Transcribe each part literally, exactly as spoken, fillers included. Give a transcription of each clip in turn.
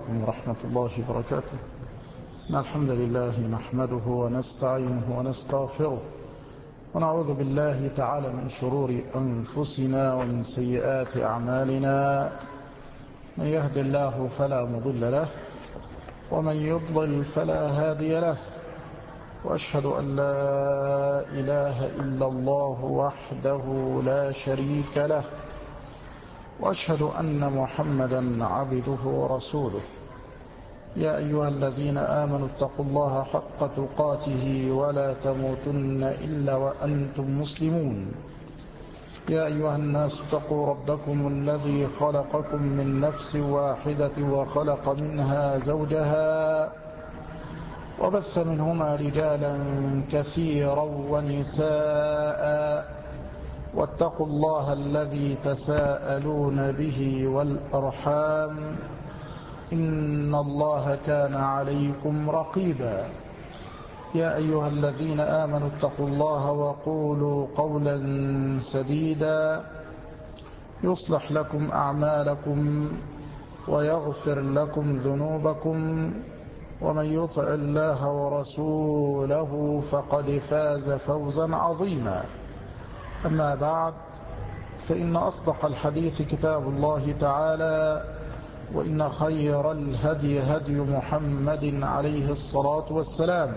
عليكم ورحمة الله وبركاته. الحمد لله نحمده ونستعينه ونستغفره ونعوذ بالله تعالى من شرور أنفسنا ومن سيئات أعمالنا. من يهد الله فلا مضل له ومن يضلل فلا هادي له، وأشهد أن لا إله إلا الله وحده لا شريك له، وأشهد أن محمدا عبده ورسوله. يا أيها الذين آمنوا اتقوا الله حق تقاته ولا تموتن إلا وأنتم مسلمون. يا أيها الناس اتقوا ربكم الذي خلقكم من نفس واحدة وخلق منها زوجها وبث منهما رجالا كثيرا ونساء، واتقوا الله الذي تساءلون به والأرحام إن الله كان عليكم رقيبا. يا أيها الذين آمنوا اتقوا الله وقولوا قولا سديدا يصلح لكم أعمالكم ويغفر لكم ذنوبكم، ومن يطع الله ورسوله فقد فاز فوزا عظيما. أما بعد، فإن أصدق الحديث كتاب الله تعالى، وإن خير الهدي هدي محمد عليه الصلاة والسلام،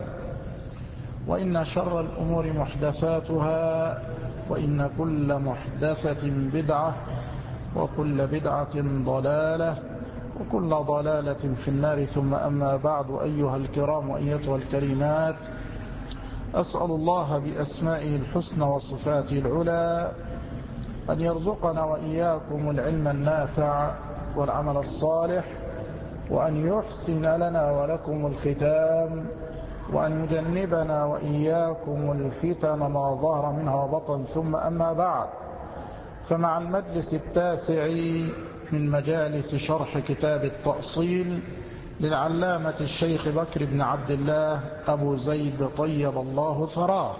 وإن شر الأمور محدثاتها، وإن كل محدثة بدعة، وكل بدعة ضلالة، وكل ضلالة في النار. ثم أما بعد، أيها الكرام وأيتها الكريمات، أسأل الله بأسمائه الحسنى وصفاته العلى أن يرزقنا وإياكم العلم النافع والعمل الصالح، وأن يحسن لنا ولكم الختام، وأن يجنبنا وإياكم الفتن ما ظهر منها وبطن. ثم أما بعد، فمع المجلس التاسع من مجالس شرح كتاب التأصيل للعلامة الشيخ بكر بن عبد الله أبو زيد طيب الله ثراه،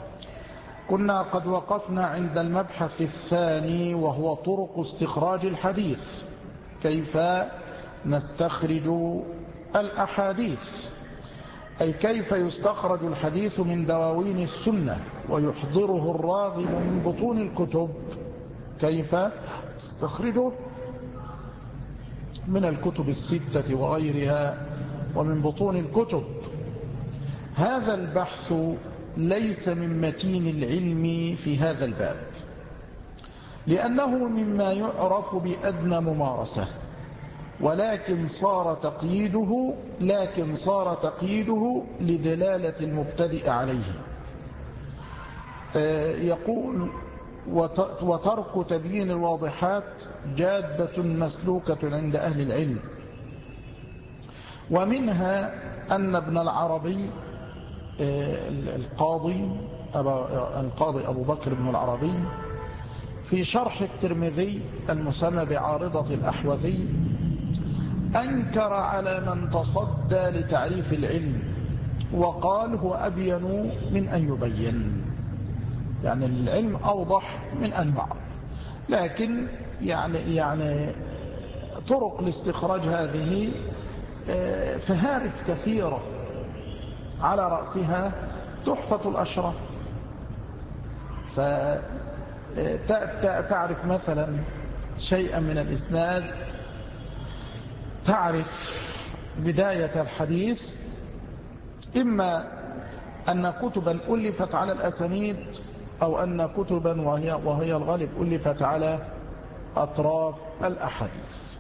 كنا قد وقفنا عند المبحث الثاني، وهو طرق استخراج الحديث. كيف نستخرج الأحاديث، أي كيف يستخرج الحديث من دواوين السنة ويحضره الراغب من بطون الكتب. كيف تستخرجه من الكتب الستة وغيرها ومن بطون الكتب. هذا البحث ليس من متين العلم في هذا الباب، لأنه مما يعرف بأدنى ممارسة، ولكن صار تقييده لكن صار تقييده لدلالة المبتدئ عليه. يقول: وترك تبيين الواضحات جادة مسلوكة عند أهل العلم. ومنها أن ابن العربي القاضي القاضي أبو بكر بن العربي في شرح الترمذي المسمى بعارضة الأحوذي أنكر على من تصدى لتعريف العلم، وقال: هو أبين من أن يبين، يعني العلم أوضح من أن يعرف. لكن يعني يعني طرق الاستخراج هذه فهارس كثيرة، على رأسها تحفة الأشراف. فتعرف مثلا شيئا من الإسناد، تعرف بداية الحديث، إما أن كتبا ألفت على الأسانيد، أو أن كتبا وهي, وهي الغالب ألفت على أطراف الأحاديث.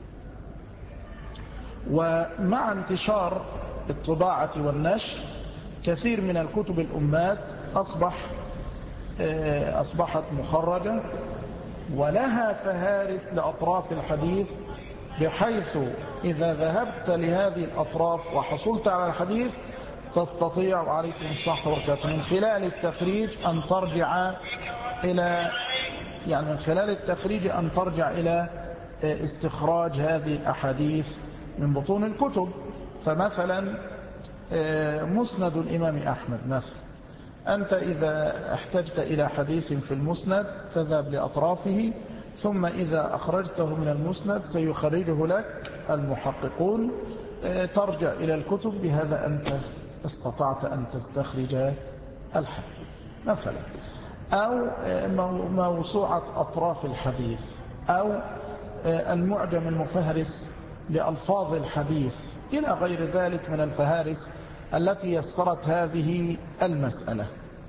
ومع انتشار الطباعة والنشر، كثير من الكتب الأمات أصبح أصبحت مخرجة ولها فهارس لأطراف الحديث، بحيث إذا ذهبت لهذه الأطراف وحصلت على الحديث تستطيع، عليكم الصحة والبركاته، من خلال التخريج أن ترجع إلى يعني من خلال التخريج أن ترجع إلى استخراج هذه الأحاديث من بطون الكتب. فمثلا مسند الإمام أحمد مثلا، أنت إذا احتجت إلى حديث في المسند تذهب لأطرافه ثم إذا أخرجته من المسند سيخرجه لك المحققون، ترجع إلى الكتب، بهذا أنت استطعت أن تستخرج الحديث مثلا. أو موسوعة أطراف الحديث، أو المعجم المفهرس لألفاظ الحديث، إلى غير ذلك من الفهارس التي يسرت هذه المسألة.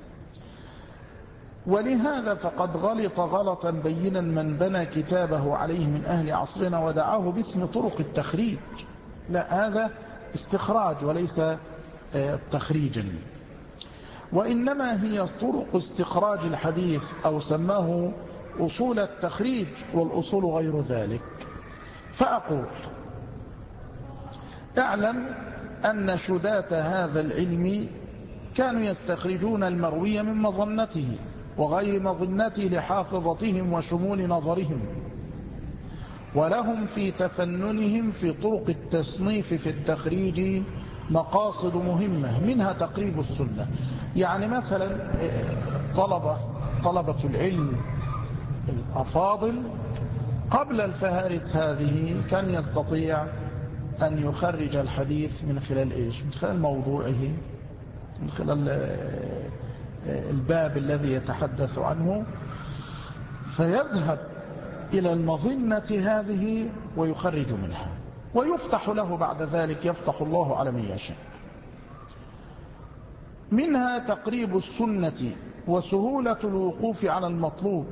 ولهذا فقد غلط غلطا بينا من بنى كتابه عليه من أهل عصرنا ودعاه باسم طرق التخريج. لا، هذا استخراج وليس تخريجا، وإنما هي طرق استخراج الحديث، أو سماه أصول التخريج، والأصول غير ذلك. فأقول اعلم أن شداة هذا العلم كانوا يستخرجون المروي من مظنته وغير مظنته لحافظتهم وشمول نظرهم، ولهم في تفننهم في طرق التصنيف في التخريج مقاصد مهمة، منها تقريب السنة. يعني مثلا طلبة, طلبة العلم الأفاضل قبل الفهارس هذه كان يستطيع أن يخرج الحديث من خلال إيش؟ من خلال موضوعه، من خلال الباب الذي يتحدث عنه، فيذهب إلى المظنة هذه ويخرج منها، ويفتح له بعد ذلك، يفتح الله على من يشاء. منها تقريب السنة وسهولة الوقوف على المطلوب،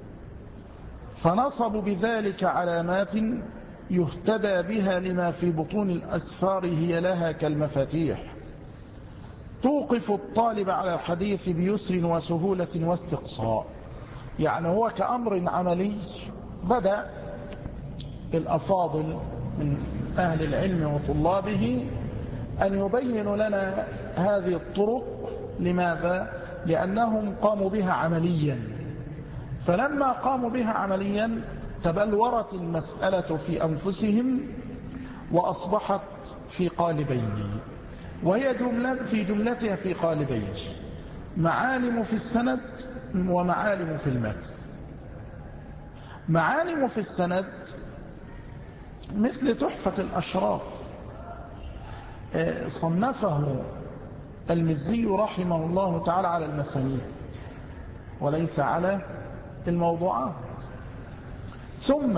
فنصبوا بذلك علامات يهتدى بها لما في بطون الأسفار هي لها كالمفاتيح، توقف الطالب على الحديث بيسر وسهولة واستقصاء. يعني هو كأمر عملي بدأ الأفاضل من أهل العلم وطلابه أن يبينوا لنا هذه الطرق. لماذا؟ لأنهم قاموا بها عمليا، فلما قاموا بها عمليا تبلورت المسألة في أنفسهم وأصبحت في قالبين، وهي جملة في جملتها في قالبين: معالم في السند ومعالم في المتن. معالم في السند مثل تحفة الأشراف، صنفه المزي رحمه الله تعالى على المسانيد وليس على الموضوعات. ثم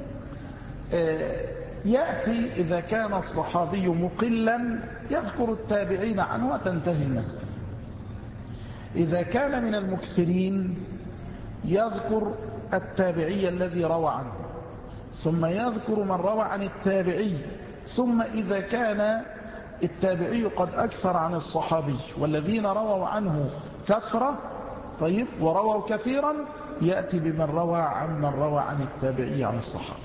يأتي إذا كان الصحابي مقلا يذكر التابعين عنه وتنتهي المسألة. إذا كان من المكثرين يذكر التابعي الذي روى عنه، ثم يذكر من روى عن التابعي، ثم إذا كان التابعي قد أكثر عن الصحابي والذين رووا عنه كثرة، طيب، ورووا كثيرا، يأتي بمن روى عن من روى عن التابعي عن الصحابي.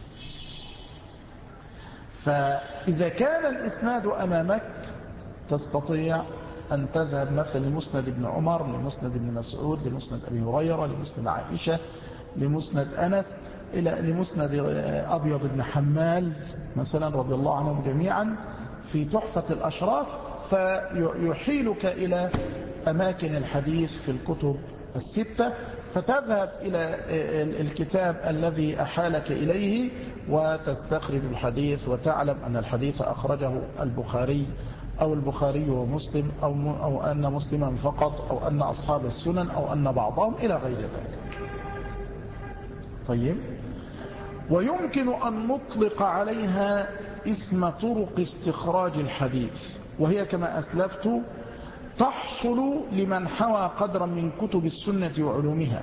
فإذا كان الإسناد أمامك تستطيع أن تذهب مثلا لمسند ابن عمر، لمسند ابن مسعود، لمسند أبي هريرة، لمسند عائشة، لمسند أنس، إلى لمسند أبيض بن حمال مثلا رضي الله عنهم جميعا في تحفة الأشراف، فيحيلك إلى أماكن الحديث في الكتب الستة، فتذهب إلى الكتاب الذي أحالك إليه وتستخرج الحديث، وتعلم أن الحديث أخرجه البخاري أو البخاري ومسلم، أو, أو أن مسلما فقط، أو أن أصحاب السنن، أو أن بعضهم، إلى غير ذلك. طيب، ويمكن أن نطلق عليها اسم طرق استخراج الحديث، وهي كما أسلفت تحصل لمن حوى قدرا من كتب السنة وعلومها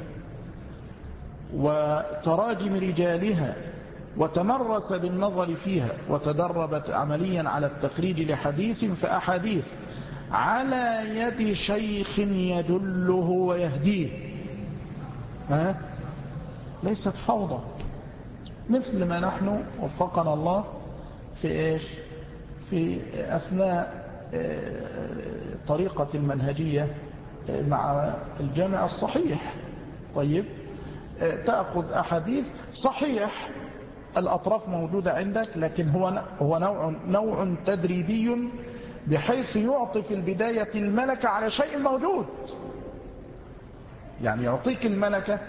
وتراجم رجالها، وتمرس بالنظر فيها، وتدربت عمليا على التخريج لحديث فأحاديث على يد شيخ يدله ويهديه. ها؟ ليست فوضى، مثل ما نحن وفقنا الله في إيش؟ في أثناء طريقة المنهجية مع الجامع الصحيح. طيب، تأخذ أحاديث صحيح الأطراف موجودة عندك، لكن هو هو نوع نوع تدريبي بحيث يعطي في البداية الملكة على شيء موجود. يعني يعطيك الملكة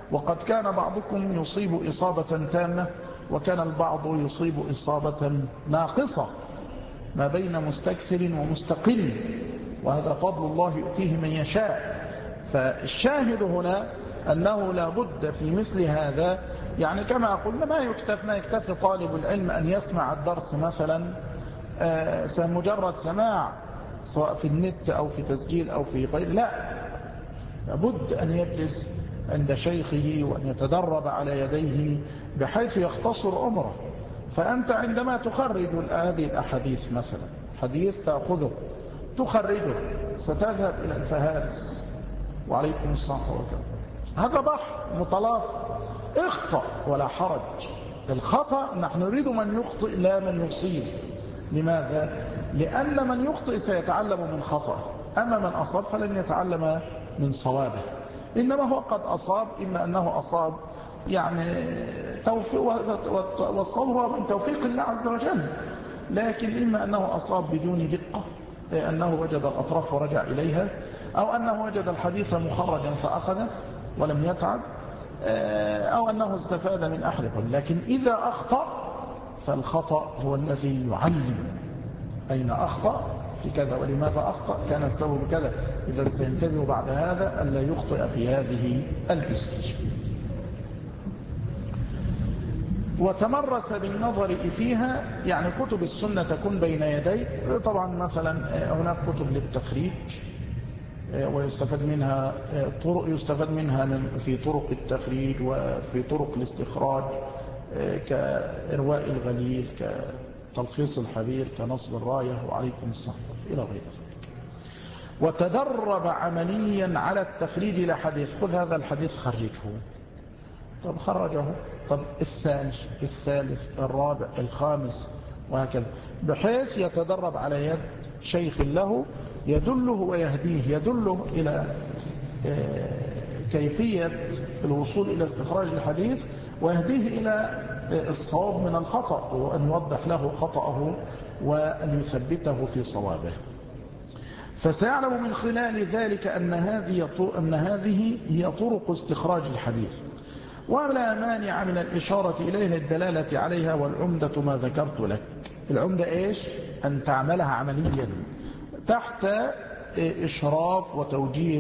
وقد كان بعضكم يصيب إصابة تامة وكان البعض يصيب إصابة ناقصة، ما بين مستكثر ومستقل، وهذا فضل الله يؤتيه من يشاء. فالشاهد هنا أنه لا بد في مثل هذا، يعني كما قلنا ما يكتف ما يكتفي طالب العلم أن يسمع الدرس مثلا آه مجرد سماع سواء في النت أو في تسجيل أو في غير، لا، لابد أن يجلس عند شيخه وأن يتدرب على يديه بحيث يختصر عمره. فأنت عندما تخرج هذه الأحاديث مثلا حديث تأخذه تخرجه ستذهب إلى الفهارس، وعليكم السلام عليكم، هذا بحر متلاطم، اخطأ ولا حرج. الخطأ نحن نريد من يخطئ لا من يصيب. لماذا؟ لأن من يخطئ سيتعلم من خطأ، أما من أصاب فلن يتعلم من صوابه. إنما هو قد أصاب، إما أنه أصاب يعني توفيق، والصواب هو من توفيق الله عز وجل، لكن إما أنه أصاب بدون دقة، أنه وجد الأطراف ورجع إليها، أو أنه وجد الحديث مخرجا فأخذه ولم يتعب، أو أنه استفاد من أحدهم. لكن إذا أخطأ فالخطأ هو الذي يعلم أين أخطأ في كذا ولماذا أخطأ، كان السبب كذا. إذا سينتبه بعد هذا ألا يخطئ في هذه الجزئية. وتمرس بالنظر فيها، يعني كتب السنة تكون بين يديك. طبعا مثلا هناك كتب للتخريج ويستفاد منها طرق يستفاد منها من في طرق التخريج وفي طرق الاستخراج، كإرواء الغليل، كتلخيص الحبير، كنصب الراية، وعليكم السلام إلى غير ذلك. وتدرب عمليا على التخريج لحديث، خذ هذا الحديث خرجه، طب خرجه، طب الثالث الثالث الرابع الخامس وهكذا، بحيث يتدرب على يد شيخ له يدله ويهديه، يدله إلى كيفية الوصول إلى استخراج الحديث، ويهديه إلى الصواب من الخطأ، وأن يوضح له خطأه وأن يثبته في صوابه. فسيعلم من خلال ذلك أن هذه أن هذه هي طرق استخراج الحديث، ولا مانع من الإشارة إليه للدلالة عليها. والعمدة ما ذكرت لك، العمدة إيش؟ أن تعملها عمليا تحت إشراف وتوجيه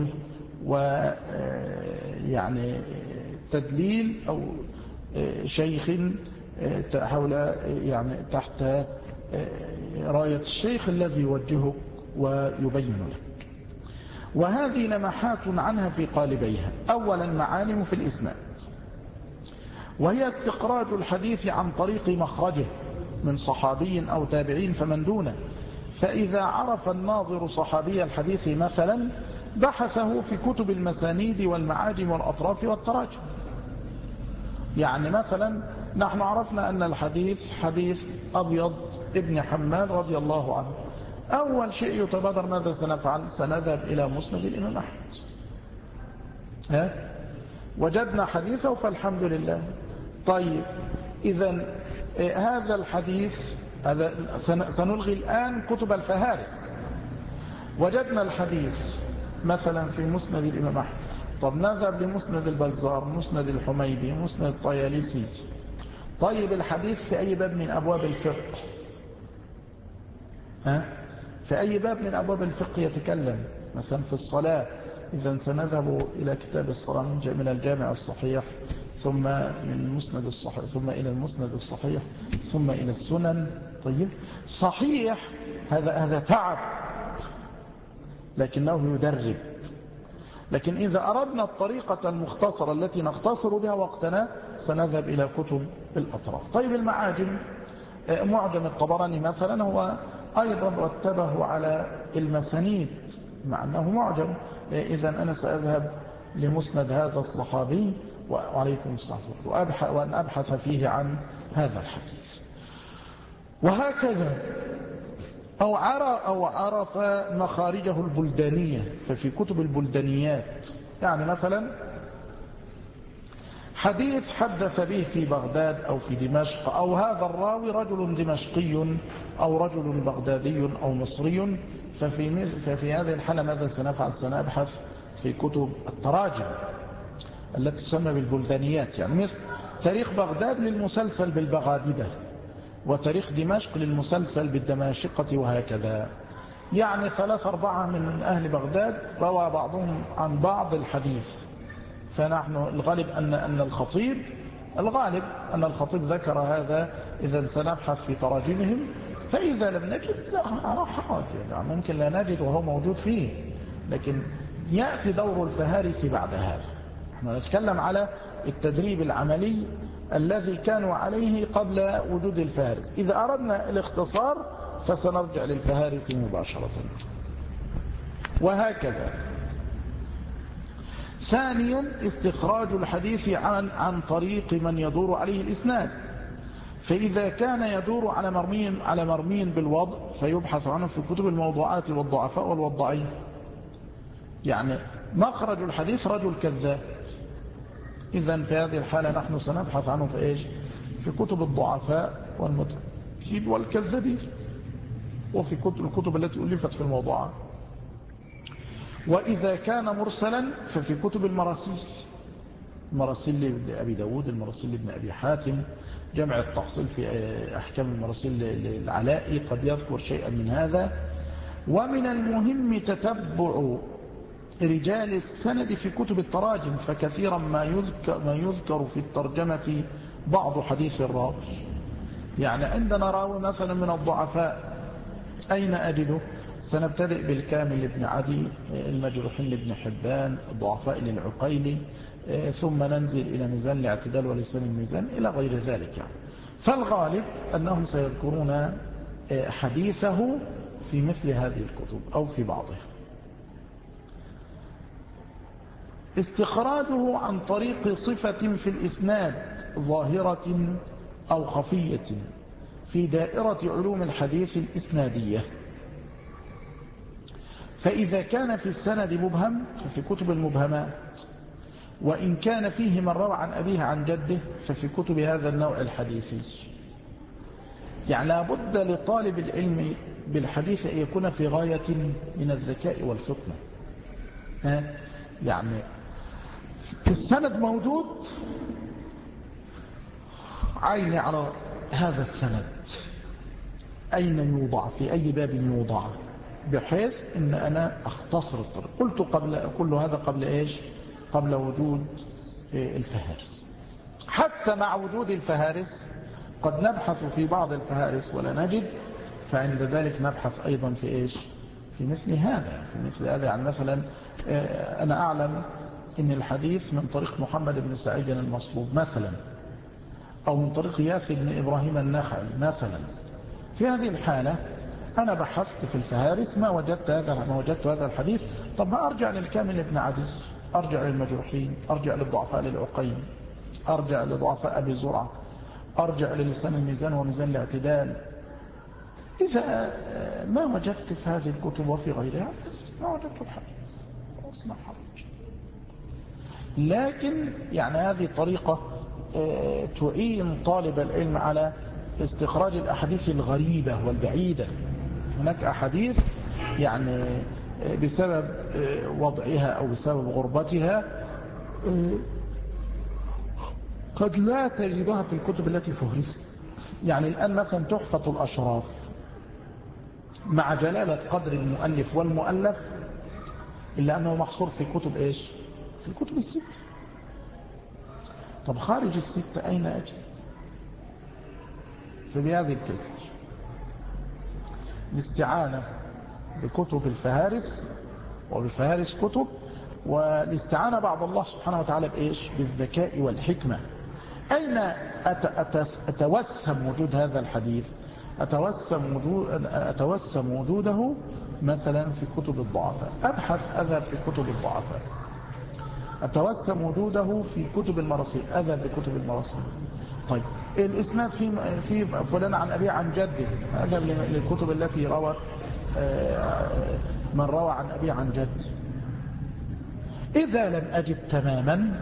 ويعني تدليل أو شيخ حول، يعني تحت راية الشيخ الذي يوجهك ويبين لك. وهذه لمحات عنها في قالبيها. أولا معالم في الإسناد، وهي استخراج الحديث عن طريق مخرجه من صحابي أو تابعين فمن دونه. فإذا عرف الناظر صحابي الحديث مثلا بحثه في كتب المسانيد والمعاجم والأطراف والتراجم. يعني مثلا نحن عرفنا أن الحديث حديث أبيض ابن حماد رضي الله عنه، أول شيء يتبادر ماذا سنفعل؟ سنذهب إلى مسند الإمام أحمد، ها؟ وجدنا حديثه فالحمد لله. طيب إذن هذا الحديث هذا سنلغي الآن كتب الفهارس، وجدنا الحديث مثلا في مسند الإمام أحمد، طب نذهب لمسند البزار، مسند الحميدي، مسند الطيالسي. طيب الحديث في أي باب من أبواب الفقه؟ ها؟ في أي باب من أبواب الفقه يتكلم؟ مثلا في الصلاة، إذا سنذهب إلى كتاب الصلاة من الجامع الصحيح، ثم من المسند الصحيح، ثم إلى المسند الصحيح، ثم إلى السنن. طيب صحيح، هذا هذا تعب لكنه يدرب. لكن إذا أردنا الطريقة المختصرة التي نختصر بها وقتنا سنذهب إلى كتب الأطراف. طيب المعاجم، معجم الطبراني مثلا هو أيضا رتبه على المسانيد مع أنه معجم، إذا أنا سأذهب لمسند هذا الصحابي وعليكم السلام وأن أبحث فيه عن هذا الحديث، وهكذا. أو أو عرف مخارجه البلدانية، ففي كتب البلدانيات، يعني مثلا حديث حدث به في بغداد أو في دمشق، أو هذا الراوي رجل دمشقي أو رجل بغدادي أو مصري، ففي, ففي هذه الحالة ماذا سنفعل؟ سنبحث في كتب التراجم. التي تسمى بالبلدانيات، يعني مثل تاريخ بغداد للمسلسل بالبغاددة، وتاريخ دمشق للمسلسل بالدماشقة، وهكذا. يعني ثلاثة أربعة من أهل بغداد روى بعضهم عن بعض الحديث، فنحن الغالب أن أن الخطيب الغالب أن الخطيب ذكر هذا إذا سنبحث في تراجمهم، فإذا لم نجد لا حرج، يعني ممكن لا نجد وهو موجود فيه، لكن يأتي دور الفهارس بعد هذا. نحن نتكلم على التدريب العملي الذي كانوا عليه قبل وجود الفهارس. إذا أردنا الاختصار فسنرجع للفهارس مباشرة، وهكذا. ثانيا استخراج الحديث عن عن طريق من يدور عليه الإسناد، فإذا كان يدور على مرمي على مرمي بالوضع فيبحث عنه في كتب الموضوعات والضعفاء والوضعين. يعني مخرج الحديث رجل كذاب، إذن في هذه الحالة نحن سنبحث عنه في إيش؟ في كتب الضعفاء والمتركين والكذابين، وفي كتب الكتب التي ألفت في الموضوعات. وإذا كان مرسلا ففي كتب المراسيل، المراسيل لأبي داود، المراسيل لابن أبي حاتم، جمع التحصيل في أحكام المراسيل للعلائي قد يذكر شيئا من هذا. ومن المهم تتبع رجال السند في كتب التراجم، فكثيرا ما يذكر, ما يذكر في الترجمة بعض حديث الراوي. يعني عندنا راوي مثلا من الضعفاء، أين أجده؟ سنبتدئ بالكامل لابن عدي، المجروحين لابن حبان، الضعفاء للعقيلي، ثم ننزل إلى ميزان الاعتدال ولسان الميزان إلى غير ذلك. يعني فالغالب أنهم سيذكرون حديثه في مثل هذه الكتب أو في بعضها. استخراجه عن طريق صفة في الإسناد ظاهرة أو خفية في دائرة علوم الحديث الإسنادية، فإذا كان في السند مبهم ففي كتب المبهمات، وإن كان فيه من روى عن أبيه عن جده ففي كتب هذا النوع الحديثي. يعني لابد لطالب العلم بالحديث أن يكون في غاية من الذكاء والفطنة. يعني السند موجود، عيني على هذا السند أين يوضع، في أي باب يوضع، بحيث أن أنا أختصر الطريق. قلت قبل كل هذا قبل إيش؟ قبل وجود الفهارس. حتى مع وجود الفهارس قد نبحث في بعض الفهارس ولا نجد، فعند ذلك نبحث أيضا في إيش؟ في مثل هذا في مثل هذا يعني مثلا أنا أعلم إن الحديث من طريق محمد بن سعيد المصلوب مثلا، أو من طريق ياسر بن إبراهيم النخعي مثلا. في هذه الحالة أنا بحثت في الفهارس ما وجدت هذا ما وجدت هذا الحديث. طب ما أرجع للكامل ابن عدي، أرجع للمجروحين، أرجع للضعفاء للعقيل، أرجع لضعفاء أبي زرعة، أرجع للسان الميزان وميزان الاعتدال. إذا ما وجدت في هذه الكتب وفي غيرها ما وجدت الحديث، أصنع حرج. لكن يعني هذه طريقة تعين طالب العلم على استخراج الأحاديث الغريبة والبعيدة. هناك أحاديث يعني بسبب وضعها أو بسبب غربتها قد لا تجدها في الكتب التي فهرست. يعني الآن مثلا تحفة الأشراف مع جلالة قدر المؤلف والمؤلف، إلا أنه محصور في كتب إيش؟ في الكتب الست. طب خارج الست أين أجد؟ فبهذه الكيفية الاستعانة بكتب الفهارس وبفهارس كتب، والاستعانة بعد الله سبحانه وتعالى بإيش؟ بالذكاء والحكمة. أين أتوسم وجود هذا الحديث؟ أتوسم, وجود أتوسم وجوده مثلا في كتب الضعفاء، أبحث أذهب في كتب الضعفاء. أتوسم وجوده في كتب المراسيل، أذهب بكتب المراسيل. طيب الإسناد في في فلان عن أبي عن جده، أذهب للكتب التي روت من روى عن أبي عن جد. إذا لم أجد تماما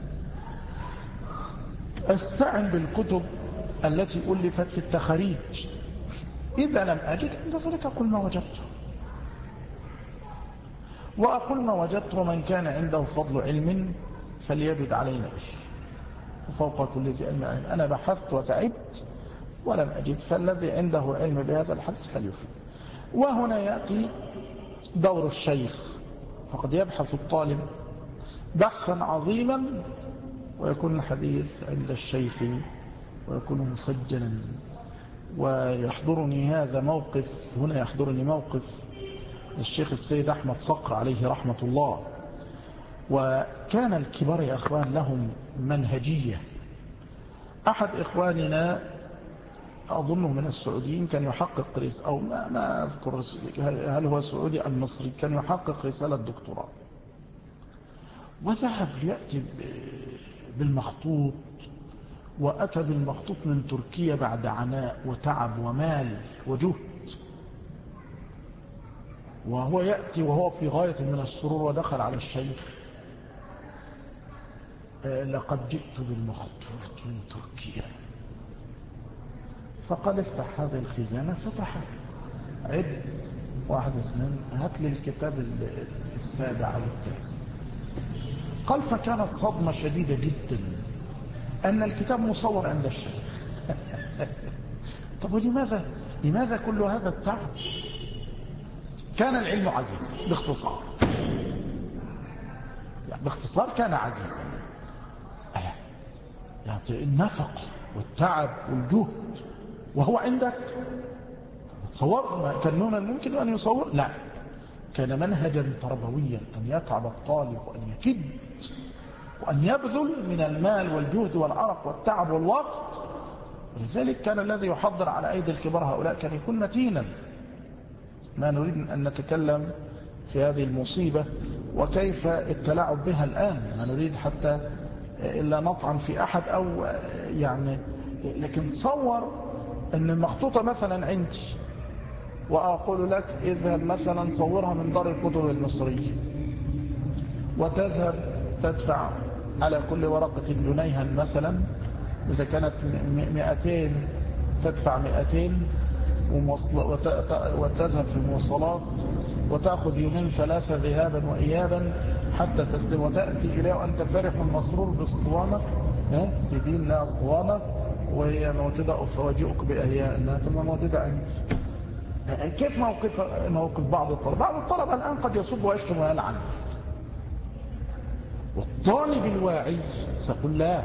أستعن بالكتب التي ألفت في التخاريج. إذا لم أجد عند ذلك أقول ما وجدته، وأقول ما وجدت. ومن كان عنده فضل علم فليجد علينا به، وفوق كل ذي علم علم. أنا بحثت وتعبت ولم أجد، فالذي عنده علم بهذا الحديث فليفيد. وهنا يأتي دور الشيخ، فقد يبحث الطالب بحثا عظيما ويكون الحديث عند الشيخ ويكون مسجلا. ويحضرني هذا موقف، هنا يحضرني موقف الشيخ السيد أحمد صقر عليه رحمة الله. وكان الكبار يا أخوان لهم منهجية. أحد إخواننا أظنه من السعوديين كان يحقق رسالة، أو ما, ما أذكر هل هو سعودي أم مصري، كان يحقق رسالة دكتوراه، وذهب ليأتي بالمخطوط، وأتى بالمخطوط من تركيا بعد عناء وتعب ومال وجهد، وهو يأتي وهو في غاية من السرور، ودخل على الشيخ: لقد جئت بالمخطوط من تركيا. فقال: افتح هذه الخزانة. فتحها: عد واحد اثنين، هات لي الكتاب السابع أو التاسع. قال: فكانت صدمة شديدة جدا أن الكتاب مصور عند الشيخ. طب ولماذا لماذا كل هذا التعب؟ كان العلم عزيزا باختصار، يعني باختصار كان عزيزا. ألا يعني النفق والتعب والجهد وهو عندك تصور، كان من الممكن أن يصور؟ لا، كان منهجا تربويا أن يتعب الطالب وأن يكد وأن يبذل من المال والجهد والعرق والتعب والوقت. ولذلك كان الذي يحضر على أيدي الكبار هؤلاء كان يكون متينا. ما نريد أن نتكلم في هذه المصيبة وكيف التلاعب بها الآن، ما نريد حتى إلا نطعن في أحد أو يعني، لكن تصور أن المخطوطة مثلا عندي وأقول لك اذهب مثلا صورها من دار الكتب المصرية، وتذهب تدفع على كل ورقة جنيها مثلا، إذا كانت مئتين تدفع مئتين، وتذهب في المواصلات وتأخذ يومين ثلاثة ذهابا وإيابا حتى تسلم، وتأتي إليه وأنت فرح مسرور باسطوانة سيدين لا اسطوانة، وهي موجودة أفواجئك بأهياء أنها ثم موجودة عندي. كيف موقف موقف بعض الطلبة؟ بعض الطلبة الآن قد يصب ويشتم ويلعن، والطالب الواعي سيقول: لا،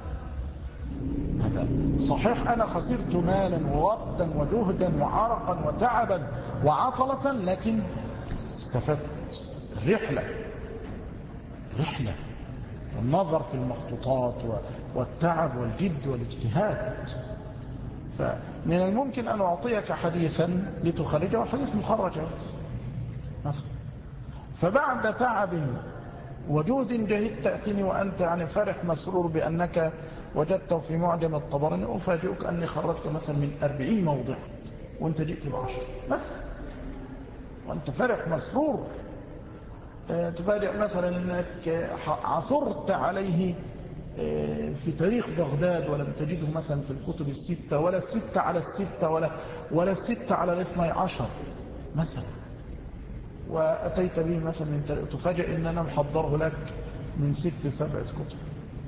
هذا صحيح أنا خسرت مالا ووقتا وجهدا وعرقا وتعبا وعطلة، لكن استفدت. الرحلة رحلة والنظر في المخطوطات والتعب والجد والاجتهاد. فمن الممكن أن أعطيك حديثا لتخرجه، وحديث مخرج مثلا، فبعد تعب وجهد جهد تأتيني وأنت يعني فرح مسرور بأنك وجدته في معجم الطبراني، أفاجئك أني خرجت مثلا من أربعين موضع وأنت جئت بعشر مثلا، وأنت فرح مسرور. تفاجئ مثلا أنك عثرت عليه في تاريخ بغداد ولم تجده مثلا في الكتب الستة، ولا الستة على الستة، ولا ولا الستة على الاثني عشر مثلا، وأتيت به مثلا من تاريخ، تفاجئ أن أنا محضره لك من ست سبعة كتب.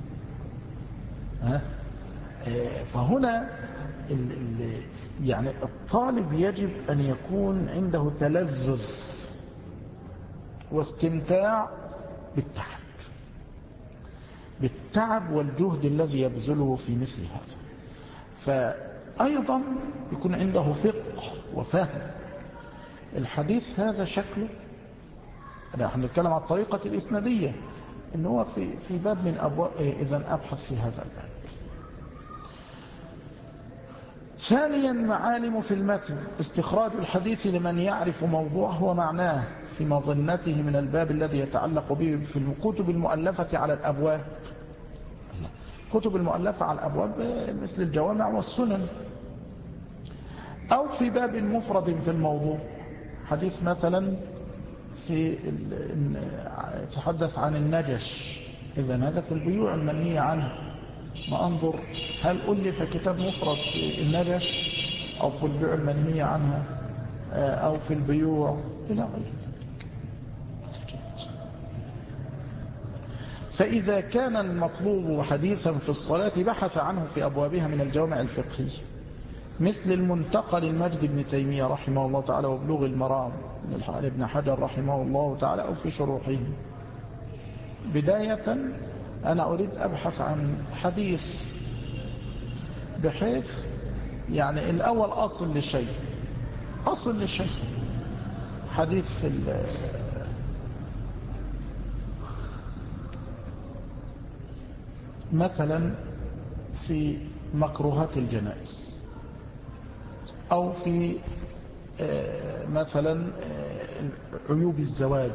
ها؟ فهنا ال ال يعني الطالب يجب أن يكون عنده تلذذ واستمتاع بالتعب بالتعب والجهد الذي يبذله في مثل هذا. فأيضا يكون عنده فقه وفهم. الحديث هذا شكله، نحن نتكلم عن الطريقة الإسنادية، إنه هو في في باب من أبواب، إذن أبحث في هذا الباب. ثانيا، معالم في المتن: استخراج الحديث لمن يعرف موضوعه ومعناه في مظنته من الباب الذي يتعلق به في الكتب المؤلفة على الأبواب. كتب المؤلفة على الأبواب مثل الجوامع والسنن، أو في باب مفرد في الموضوع، حديث مثلا في تحدث عن النجش، إذا هذا في البيوع المنهية عنها، ما أنظر هل ألف كتاب مفرد في النجش أو في البيوع المنهية عنها أو في البيوع إلى غير ذلك. فإذا كان المطلوب حديثا في الصلاة بحث عنه في أبوابها من الجوامع الفقهية، مثل المنتقى للمجد بن تيمية رحمه الله تعالى وبلوغ المرام لابن حجر رحمه الله تعالى أو في شروحه. بداية أنا أريد أبحث عن حديث بحيث يعني الأول أصل لشيء أصل لشيء حديث في مثلا في مكروهات الجنائز، أو في مثلا عيوب الزواج.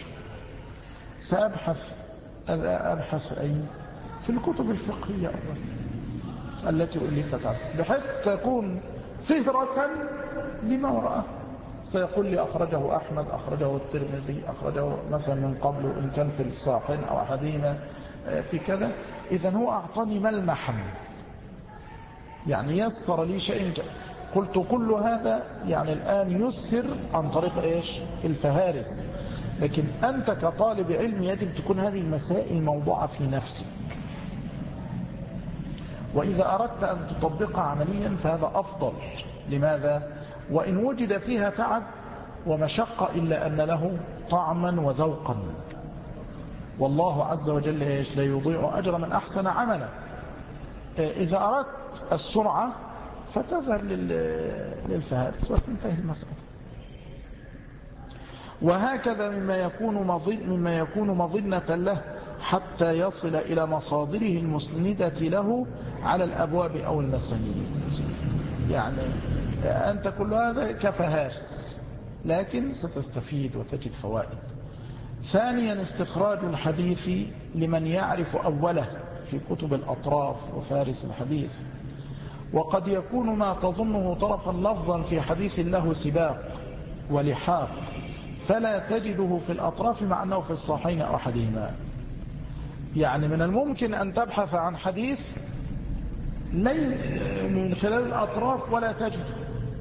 سأبحث أبحث أين؟ في الكتب الفقهية أولا التي ألفت عنها، بحيث تكون فهرسا لما وراءه. سيقول لي أخرجه أحمد، أخرجه الترمذي، أخرجه مثلا من قبل إن كان في الصحيحين أو أحدهما في كذا. إذن هو أعطاني ملمحا، يعني يسر لي شيء. قلت كل هذا يعني الآن يسر عن طريق إيش؟ الفهارس. لكن أنت كطالب علم يجب تكون هذه المسائل موضوعة في نفسك، وإذا أردت أن تطبقها عمليا فهذا أفضل. لماذا؟ وإن وجد فيها تعب ومشقة إلا أن له طعما وذوقا، والله عز وجل إيش؟ لا يضيع أجر من أحسن عملا. إذا أردت السرعة فتذهب للفهارس وتنتهي المسألة. وهكذا مما يكون مظن مما يكون مظنة له حتى يصل إلى مصادره المسندة له على الأبواب أو المسانيد. يعني أنت كل هذا كفهارس، لكن ستستفيد وتجد فوائد. ثانيا استخراج الحديث لمن يعرف أوله في كتب الأطراف وفارس الحديث. وقد يكون ما تظنه طرفا لفظا في حديث له سباق ولحاق، فلا تجده في الأطراف مع أنه في الصحيحين أو أحدهما. يعني من الممكن أن تبحث عن حديث من خلال الأطراف ولا تجده.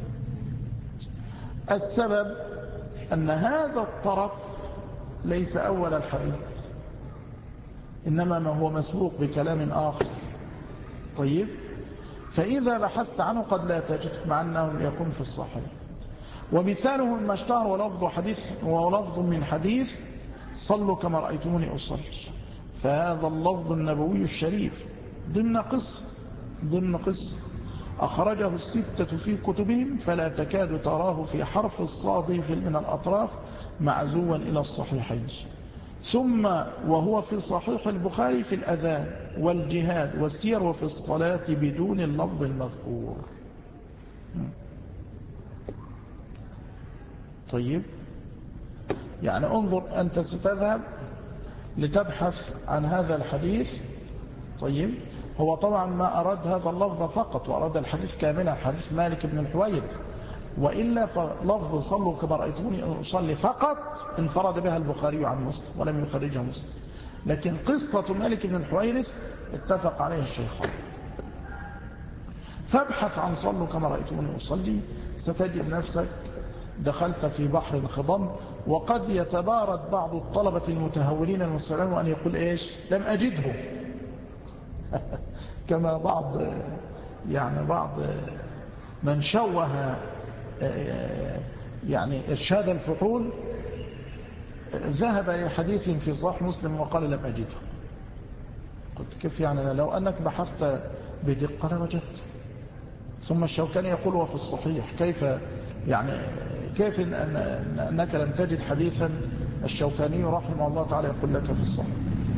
السبب أن هذا الطرف ليس أول الحديث، إنما ما هو مسبوق بكلام آخر. طيب، فإذا بحثت عنه قد لا تجد مع أنه يكون في الصحيح. ومثاله ما اشتهر ولفظ حديث ولفظ من حديث صلوا كما رأيتموني أصلي، فهذا اللفظ النبوي الشريف ضمن قصة ضمن قصة أخرجه الستة في كتبهم، فلا تكاد تراه في حرف الصاد من الأطراف معزوا إلى الصحيحين. ثم وهو في صحيح البخاري في الأذان والجهاد والسير وفي الصلاة بدون اللفظ المذكور. طيب، يعني انظر، أنت ستذهب لتبحث عن هذا الحديث. طيب، هو طبعا ما أراد هذا اللفظ فقط، وأراد الحديث كاملا، حديث مالك بن الحويرث، وإلا فلفظ صلوا كما رأيتوني أصلي فقط انفرد بها البخاري عن مسلم ولم يخرجها مسلم. لكن قصة مالك بن الحويرث اتفق عليه الشيخان. فابحث عن صلوا كما رأيتوني أصلي، ستجد نفسك دخلت في بحر خضم. وقد يتبارد بعض الطلبة المتهورين المسلمين أن يقول إيش؟ لم أجده. كما بعض يعني بعض من شوه يعني إرشاد الفحول ذهب لحديث في صحيح مسلم وقال لم أجده. قلت كيف يعني؟ لو أنك بحثت بدقة لوجدت. ثم الشوكاني يقول وفي الصحيح. كيف يعني كيف إن أنك لم تجد حديثا الشوكاني رحمه الله تعالى يقول لك في الصحيح؟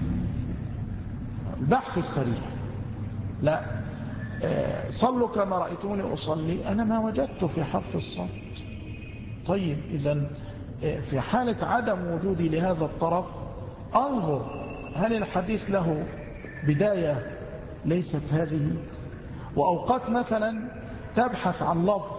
البحث السريع. لا، صلوا كما رأيتوني أصلي أنا ما وجدت في حرف الصاد. طيب، إذن في حالة عدم وجودي لهذا الطرف أنظر هل الحديث له بداية ليست هذه. وأوقات مثلا تبحث عن لفظ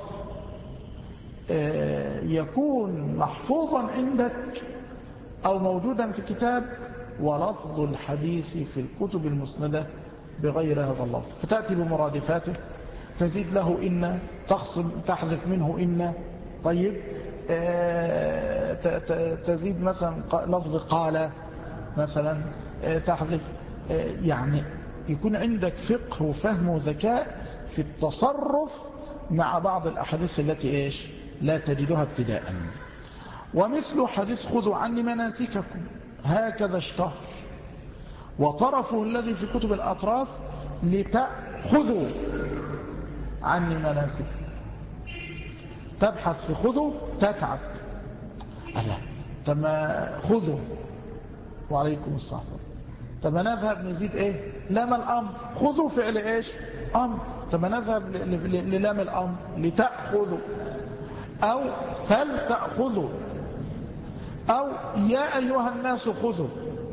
يكون محفوظا عندك أو موجودا في كتاب، ولفظ الحديث في الكتب المسندة بغير هذا اللفظ، فتأتي بمرادفاته، تزيد له إن، تخصم تحذف منه إن. طيب، تزيد مثلا لفظ قال مثلا، تحذف، يعني يكون عندك فقه وفهم وذكاء في التصرف مع بعض الأحاديث التي إيش لا تجدها ابتداء. ومثل حديث خذوا عني مناسككم هكذا اشتهر، وطرفه الذي في كتب الأطراف لتأخذوا عني مناسككم. تبحث في خذوا تتعب، ألا تما خذوا وعليكم السلام، تما نذهب نزيد ايه لام الأمر، خذوا فعل ايش أمر، تما نذهب للام الأمر لتأخذوا أو فلتأخذوا أو يا أيها الناس خذوا،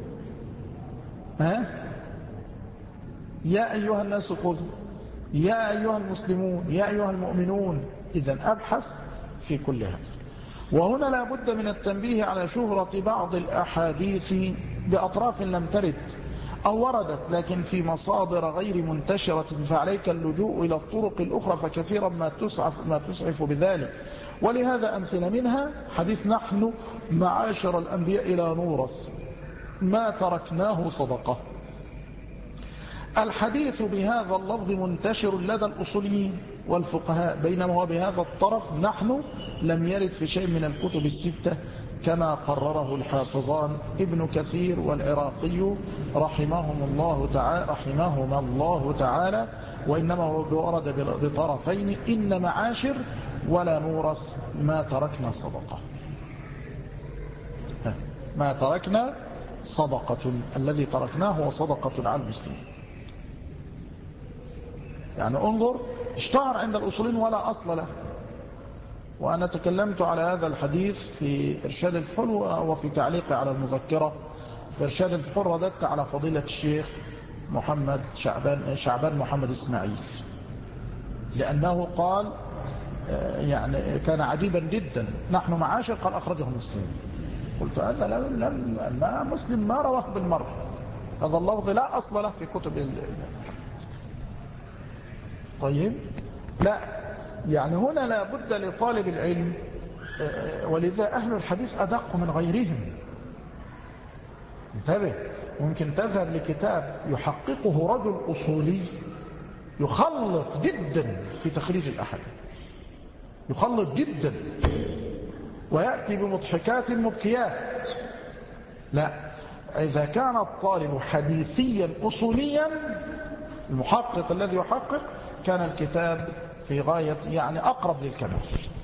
ها يا أيها الناس خذوا، يا أيها المسلمون، يا أيها المؤمنون. إذن أبحث في كل هذا. وهنا لا بد من التنبيه على شهرة بعض الأحاديث بأطراف لم ترد أو وردت لكن في مصادر غير منتشرة، فعليك اللجوء إلى الطرق الأخرى، فكثيرا ما تسعف, ما تسعف بذلك. ولهذا أمثلة منها حديث نحن معاشر الأنبياء لا نورث ما تركناه صدقة. الحديث بهذا اللفظ منتشر لدى الأصوليين والفقهاء، بينما هو بهذا الطرف نحن لم يرد في شيء من الكتب الستة كما قرره الحافظان ابن كثير والعراقي رحمهم الله تعالى رحمهما الله تعالى وإنما هو ورد بطرفين إن معاشر ولا نورث ما تركنا صدقة. ما تركنا صدقة، الذي تركناه هو صدقة على المسلمين. يعني انظر، اشتهر عند الأصولين ولا أصل له. وأنا تكلمت على هذا الحديث في إرشاد الفحول وفي تعليقي على المذكرة في إرشاد الفحول، رددت على فضيلة الشيخ محمد شعبان, شعبان محمد إسماعيل، لأنه قال يعني كان عجيبا جدا، نحن معاشر قال أخرجه مسلم. قلت هذا لم لم ما مسلم ما رواه بالمرة، هذا اللفظ لا أصل له في كتب ال... طيب لا، يعني هنا لا بد لطالب العلم، ولذا أهل الحديث أدق من غيرهم. انتبه، ممكن تذهب لكتاب يحققه رجل أصولي يخلط جدا في تخريج الأحاديث، يخلط جدا ويأتي بمضحكات مبكيات. لا، إذا كان الطالب حديثيا أصوليا المحقق الذي يحقق كان الكتاب في غاية يعني أقرب للكمال.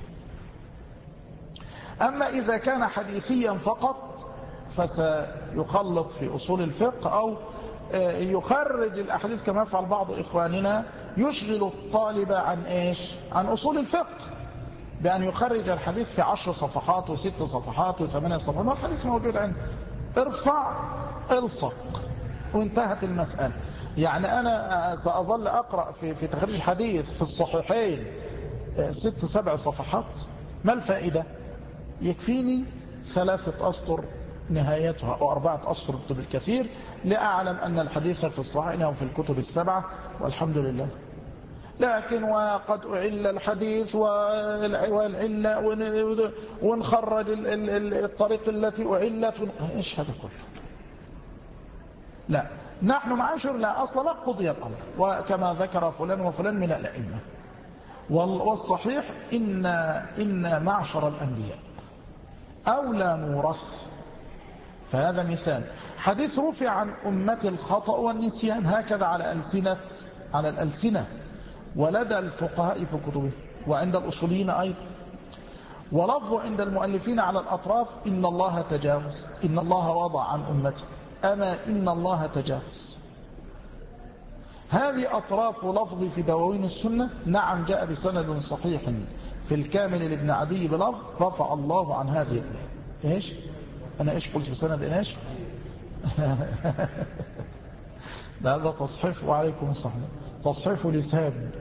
أما إذا كان حديثيا فقط فسيخلط في أصول الفقه أو يخرج الأحاديث كما يفعل بعض إخواننا، يشغل الطالب عن إيش؟ عن أصول الفقه، بأن يخرج الحديث في عشر صفحات وست صفحات وثمانية صفحات، والحديث موجود عنده، ارفع الصق وانتهت المسألة. يعني أنا سأظل أقرأ في, في تخريج حديث في الصحيحين ست سبع صفحات، ما الفائدة؟ يكفيني ثلاثة أسطر نهايتها أو أربعة أسطر بالكثير لأعلم أن الحديث في الصحيحين أو في الكتب السبعة والحمد لله. لكن وقد أعل الحديث والعلة ونخرج الطريق التي أعلت، إيش هذا كله؟ لا، نحن معاشر لا أصل لا قضي الأمر، وكما ذكر فلان وفلان من الأئمة. والصحيح إن, إن معشر الأنبياء أو لا نورث. فهذا مثال حديث رفع عن أمة الخطأ والنسيان هكذا على ألسنة على الألسنة ولدى الفقهاء في كتبه وعند الأصوليين أيضا، ولفظ عند المؤلفين على الأطراف إن الله تجاوز، إن الله وضع عن أمته، أما إن الله تجاوز. هذه أطراف لفظ في دواوين السنة، نعم جاء بسند صحيح في الكامل لابن عدي بلفظ رفع الله عن هذه. إيش أنا إيش قلت بسند إيش هذا تصحيف، وعليكم السلام، تصحيف لسان.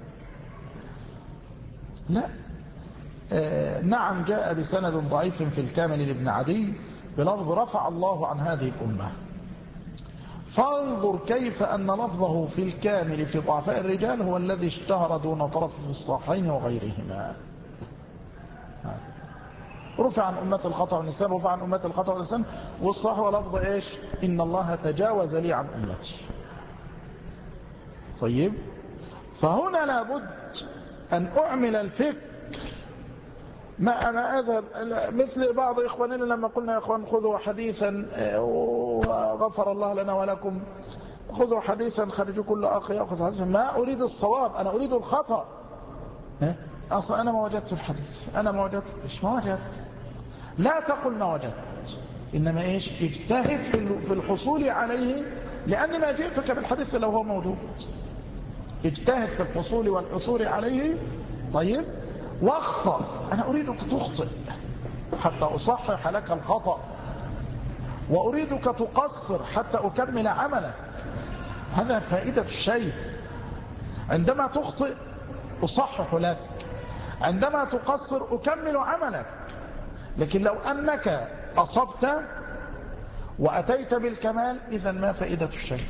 لا، آه نعم جاء بسند ضعيف في الكامل لابن عدي بلفظ رفع الله عن هذه الأمة. فانظر كيف أن لفظه في الكامل في ضعفاء الرجال هو الذي اشتهر دون طرف في الصحيحين وغيرهما. رفع عن أمة الخطأ والنسيان، رفع عن أمة الخطأ والنسيان، والصح ولفظ إيش؟ إن الله تجاوز لي عن أمتي. طيب، فهنا لابد أن أعمل الفكر ما ما أذهب مثل بعض إخواننا لما قلنا يا إخوان خذوا حديثا وغفر الله لنا ولكم، خذوا حديثا خرجوا كل أخ يأخذ حديثا. ما أريد الصواب، أنا أريد الخطأ. أصلا أنا ما وجدت الحديث، أنا ما وجدت. إيش ما وجدت؟ لا تقل ما وجدت، إنما إيش؟ اجتهد في الحصول عليه، لأني ما جئتك بالحديث لو هو موجود. اجتهد في الحصول والعثور عليه. طيب، واخطأ، أنا أريدك تخطئ حتى أصحح لك الخطأ، وأريدك تقصر حتى أكمل عملك. هذا فائدة الشيء. عندما تخطئ أصحح لك، عندما تقصر أكمل عملك. لكن لو أنك أصبت وأتيت بالكمال، إذا ما فائدة الشيء؟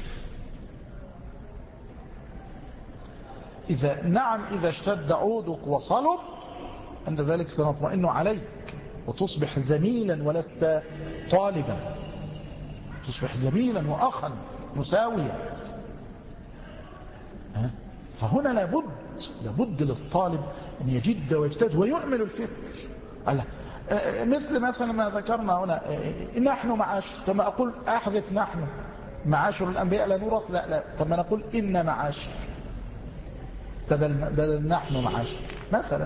إذا نعم إذا اشتد عودك وصلب، عند ذلك سنطمئن عليك وتصبح زميلا ولست طالبا، تصبح زميلا وأخا مساويا. فهنا لابد لابد للطالب أن يجد ويجتهد ويعمل الفكر. مثل مثلا ما ذكرنا هنا، نحن معاشر، كما أقول أحذف نحن معاشر الأنبياء لا نورث، لا لا، كما نقول إن معاشر بدل بدل نحن معاشر مثلا.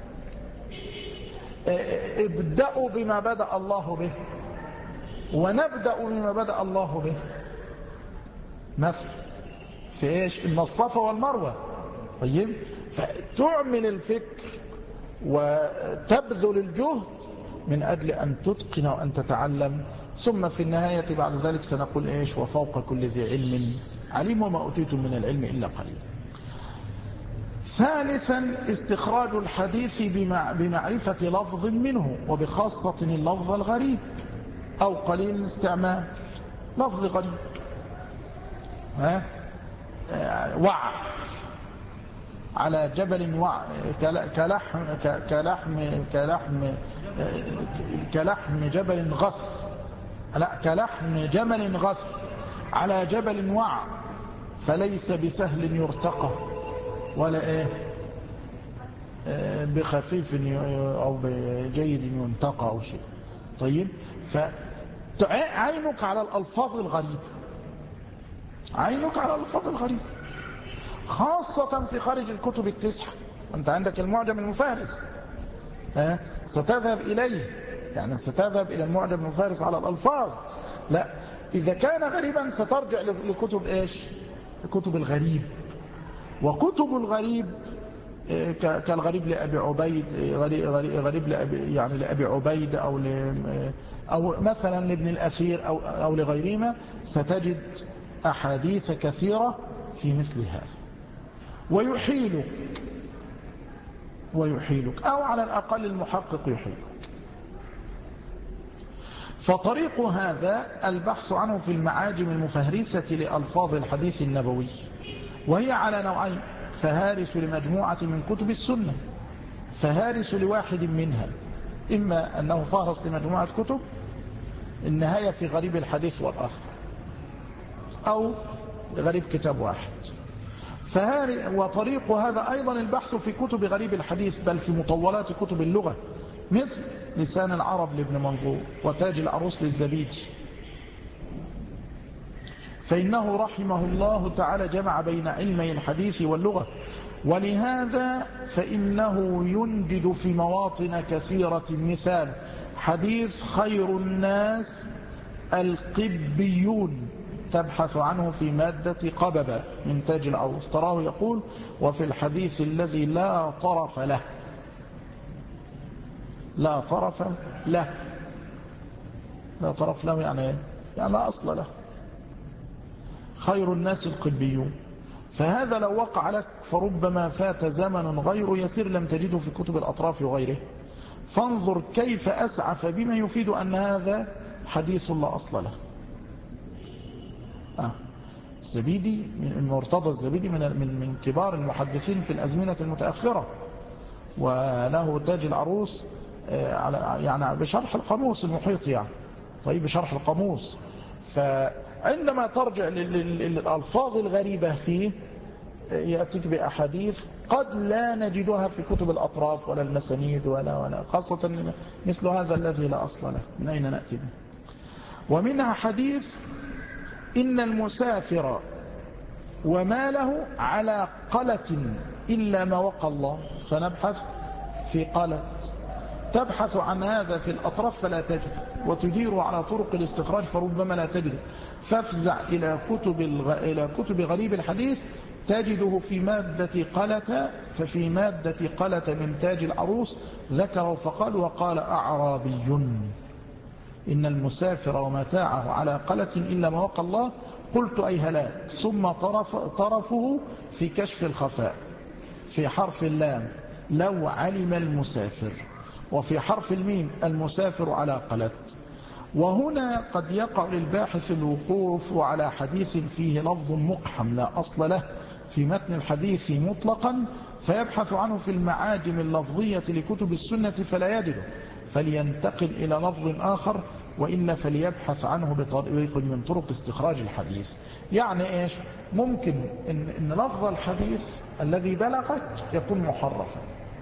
ابدأوا بما بدأ الله به ونبدأ بما بدأ الله به. مثل في إيش؟ إن الصفا والمروة. طيب، فتعمل الفكر وتبذل الجهد من أجل أن تتقن وأن تتعلم. ثم في النهاية بعد ذلك سنقول إيش؟ وفوق كل ذي علم عليم وما أوتيتم من العلم إلا قليلا. ثالثا، استخراج الحديث بمعرفة لفظ منه، وبخاصة اللفظ الغريب أو قليل الاستعمال. لفظ غريب، ها، وع على جبل وع، كلحم كلحم كلحم كلحم جبل غث، لا، كلحم جمل غث على جبل وع، فليس بسهل يرتقى ولا ايه بخفيف او بجيد ينتقى او شيء. طيب، فعينك على الالفاظ الغريبه، عينك على الالفاظ الغريبه، خاصه في خارج الكتب التسعه. انت عندك المعجم المفهرس، ها، ستذهب اليه، يعني ستذهب الى المعجم المفهرس على الالفاظ. لا، اذا كان غريبا سترجع لكتب ايش؟ كتب الغريب. وكتب الغريب كالغريب لأبي عبيد، غريب لأبي يعني لأبي عبيد أو أو مثلا لابن الأثير أو أو لغيرهما، ستجد أحاديث كثيرة في مثل هذا، ويحيلك ويحيلك أو على الأقل المحقق يحيلك. فطريق هذا البحث عنه في المعاجم المفهرسة لألفاظ الحديث النبوي، وهي على نوعين: فهارس لمجموعة من كتب السنة، فهارس لواحد منها، إما أنه فهرس لمجموعة كتب، النهاية في غريب الحديث والأثر، أو غريب كتاب واحد. وطريق هذا أيضا البحث في كتب غريب الحديث، بل في مطولات كتب اللغة، مثل لسان العرب لابن منظور وتاج العروس للزبيدي. فإنه رحمه الله تعالى جمع بين علمي الحديث واللغة، ولهذا فإنه ينجد في مواطن كثيرة. مثال حديث خير الناس القبيون، تبحث عنه في مادة قببة من تاج العروس، تراه يقول: وفي الحديث الذي لا طرف له، لا طرف له، لا طرف له يعني يعني لا أصل له، خير الناس القبيون. فهذا لو وقع لك فربما فات زمن غير يسير لم تجده في كتب الأطراف وغيره. فانظر كيف أسعف بما يفيد أن هذا حديث لا أصل له. آه. الزبيدي، مرتضى الزبيدي من من من كبار المحدثين في الأزمنة المتأخرة، وله تاج العروس يعني بشرح القاموس المحيط يعني. طيب بشرح القاموس، فعندما ترجع للألفاظ الغريبة فيه يأتيك بأحاديث قد لا نجدها في كتب الأطراف ولا المسانيد ولا ولا خاصة مثل هذا الذي لا أصل له، من أين نأتي به؟ ومنها حديث إن المسافر وماله على قلة إلا ما وقى الله. سنبحث في قلة، تبحث عن هذا في الأطراف فلا تجد، وتدير على طرق الاستخراج فربما لا تجد، فافزع إلى كتب, الغ... إلى كتب غريب الحديث تجده في مادة قلة. ففي مادة قلة من تاج العروس ذكره فقال وقال أعرابي إن المسافر ومتاعه على قلة إلا ما وقى الله. قلت أي هلاك. ثم طرف طرفه في كشف الخفاء في حرف اللام لو علم المسافر، وفي حرف الميم المسافر على قلت. وهنا قد يقع للباحث الوقوف على حديث فيه لفظ مقحم لا أصل له في متن الحديث مطلقا، فيبحث عنه في المعاجم اللفظية لكتب السنة فلا يجده، فلينتقل إلى لفظ آخر، وإلا فليبحث عنه بطريق من طرق استخراج الحديث. يعني إيش؟ ممكن إن, إن لفظ الحديث الذي بلغك يكون محرفا،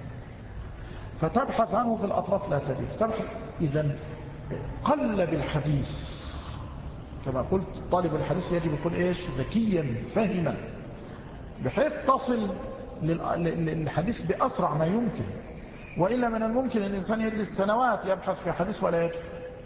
فتبحث عنه في الأطراف لا تجد. تبحث إذن قلب الحديث، كما قلت طالب الحديث يجب يكون إيش؟ ذكيا فهما، بحيث تصل للحديث بأسرع ما يمكن، وإلا من الممكن أن الإنسان يجلس سنوات يبحث في حديث ولا يجد.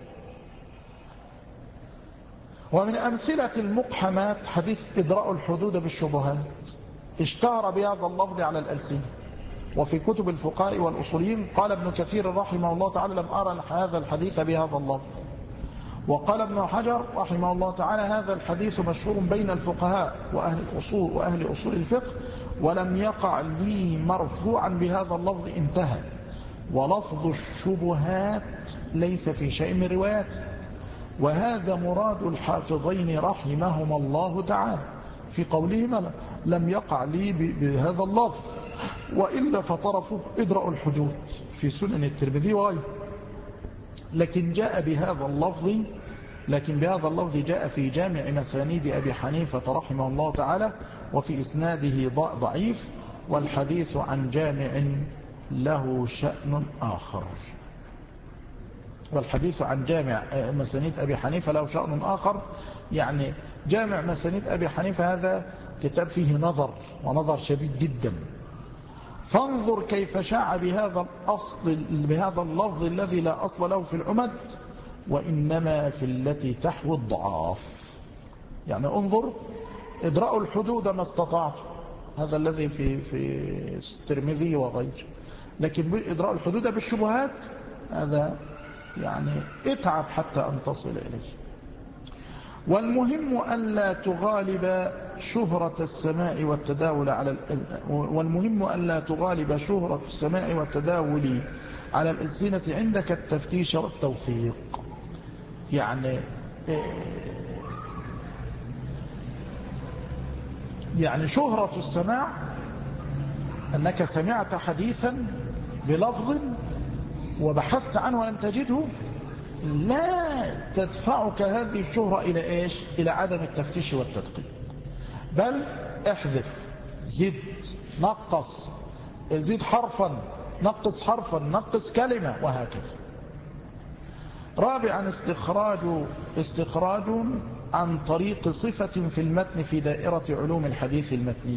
ومن أمثلة المقحمات حديث إدراء الحدود بالشبهات، اشتهر بهذا اللفظ على الألسنة. وفي كتب الفقهاء والأصوليين قال ابن كثير رحمه الله تعالى لم أرى هذا الحديث بهذا اللفظ. وقال ابن حجر رحمه الله تعالى هذا الحديث مشهور بين الفقهاء وأهل الأصول وأهل أصول الفقه، ولم يقع لي مرفوعا بهذا اللفظ. انتهى. ولفظ الشبهات ليس في شيء من رواياته، وهذا مراد الحافظين رحمهما الله تعالى في قولهما لم يقع لي بهذا اللفظ، وإلا فطرفه إدراء الحدود في سنن الترمذي وغيره. لكن جاء بهذا اللفظ لكن بهذا اللفظ جاء في جامع مسانيد أبي حنيفة رحمه الله تعالى، وفي إسناده ضعيف، والحديث عن جامع له شأن آخر. والحديث عن جامع مسانيد أبي حنيفة له شأن آخر، يعني جامع مسانيد أبي حنيفة هذا كتاب فيه نظر، ونظر شديد جدا. فانظر كيف شاع بهذا الأصل بهذا اللفظ الذي لا أصل له في العمد، وإنما في التي تحوي الضعاف. يعني انظر إدراء الحدود ما استطعت، هذا الذي في في الترمذي وغيره، لكن إدراء الحدود بالشبهات هذا يعني اتعب حتى أن تصل إليه. والمهم ألا تغالب شهرة السماع والتداول على والمهم ألا تغالب شهرة السماع والتداول على الألسنة عندك التفتيش والتوثيق. يعني يعني شهرة السماع أنك سمعت حديثا بلفظ وبحثت عنه ولم تجده، لا تدفعك هذه الشهرة إلى إيش؟ إلى عدم التفتيش والتدقيق، بل احذف، زد، نقص، زد حرفا، نقص حرفا، نقص كلمة، وهكذا. رابعا استخراج استخراج عن طريق صفة في المتن في دائرة علوم الحديث المتني.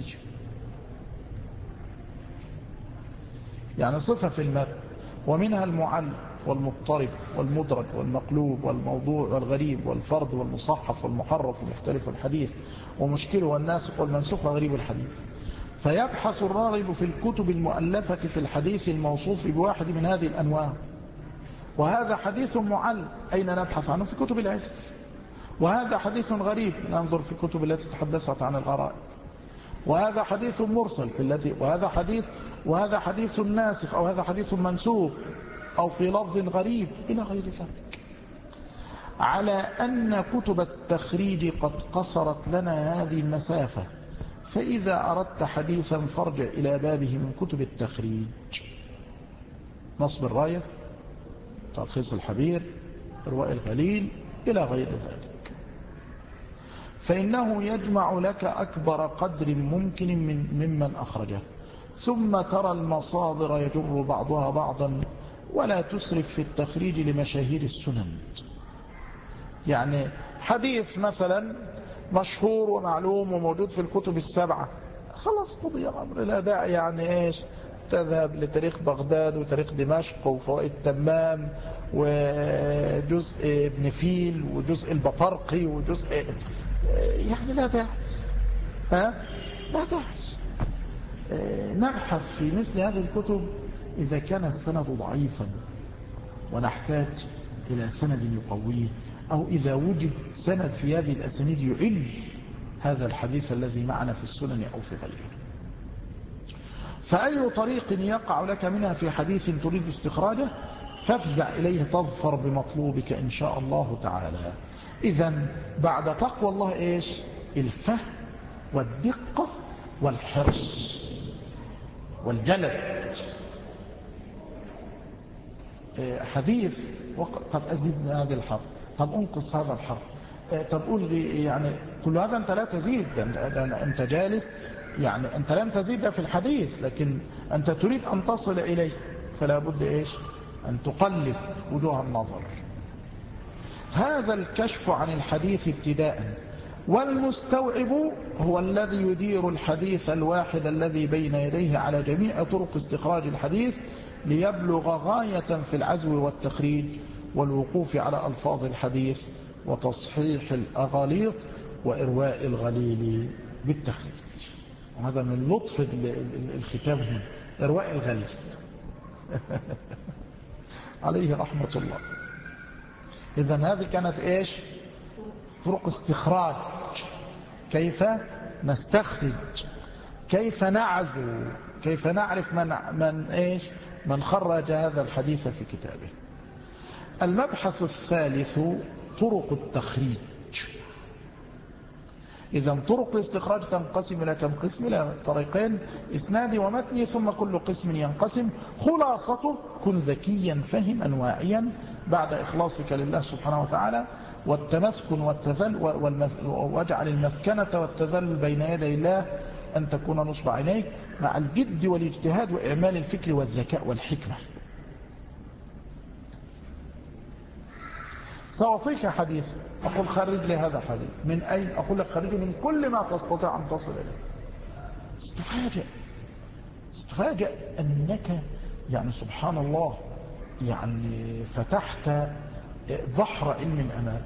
يعني صفة في المتن، ومنها المعل والمضطرب والمدرج والمقلوب والموضوع والغريب والفرد والمصحف والمحرف ومختلف الحديث ومشكله والناسخ والمنسوخ وغريب الحديث. فيبحث الراغب في الكتب المؤلفة في الحديث الموصوف بواحد من هذه الأنواع. وهذا حديث معل، أين نبحث عنه؟ في كتب العلم. وهذا حديث غريب، ننظر في الكتب التي تحدثت عن الغرائب. وهذا حديث مرسل في التي وهذا حديث وهذا حديث ناسخ، أو هذا حديث منسوخ، أو في لفظ غريب، إلى غير ذلك. على أن كتب التخريج قد قصرت لنا هذه المسافة، فإذا أردت حديثا فارجع إلى بابه من كتب التخريج. نصب الراية تلخيص الحبير، إرواء الغليل، إلى غير ذلك. فإنه يجمع لك أكبر قدر ممكن من ممن أخرجه، ثم ترى المصادر يجر بعضها بعضا، ولا تسرف في التخريج لمشاهير السنن. يعني حديث مثلا مشهور ومعلوم وموجود في الكتب السبعة، خلاص قضي الأمر، لا داعي يعني إيش تذهب لتاريخ بغداد وتاريخ دمشق وفوائد تمام وجزء ابن فيل وجزء البطرقي وجزء، يعني لا داعي، ها لا داعي. نبحث في مثل هذه الكتب إذا كان السند ضعيفا ونحتاج إلى سند يقويه، أو إذا وجد سند في هذه الأسانيد يعل هذا الحديث الذي معنا في السنن أو في غيره. فأي طريق يقع لك منها في حديث تريد استخراجه فافزع إليه تظفر بمطلوبك إن شاء الله تعالى. إذن بعد تقوى الله إيش؟ الفهم والدقة والحرص والجلد. حديث طب أزيد من هذا الحرف، طب أنقص هذا الحرف، طب قول يعني كل هذا أنت لا تزيد، أنت جالس يعني أنت لن تزيد في الحديث، لكن أنت تريد أن تصل إليه، فلا بد إيش أن تقلب وجوه النظر. هذا الكشف عن الحديث ابتداء. والمستوعب هو الذي يدير الحديث الواحد الذي بين يديه على جميع طرق استخراج الحديث ليبلغ غاية في العزو والتخريج والوقوف على ألفاظ الحديث وتصحيح الأغاليط وإرواء الغليل بالتخريج. وهذا من لطف الختام هنا، إرواء الغليل عليه رحمة الله. إذن هذه كانت إيش؟ طرق استخراج، كيف نستخرج، كيف نعزو، كيف نعرف من, من, إيش؟ من خرج هذا الحديث في كتابه. المبحث الثالث طرق التخريج. إذن طرق الاستخراج تنقسم إلى كم قسم؟ إلى طريقين، إسنادي ومتني، ثم كل قسم ينقسم. خلاصته كن ذكيا فهما واعيا بعد إخلاصك لله سبحانه وتعالى، والتمسكن والتذل واجعل المسكنة والتذلل بين يدي الله أن تكون نصب عينيك، مع الجد والاجتهاد وإعمال الفكر والذكاء والحكمة. سأعطيك حديث أقول خرج لي هذا الحديث من أين؟ أقول لك خرجه من كل ما تستطيع أن تصل إليه. استفاجأ استفاجأ أنك يعني سبحان الله يعني فتحت بحر علم أمامك،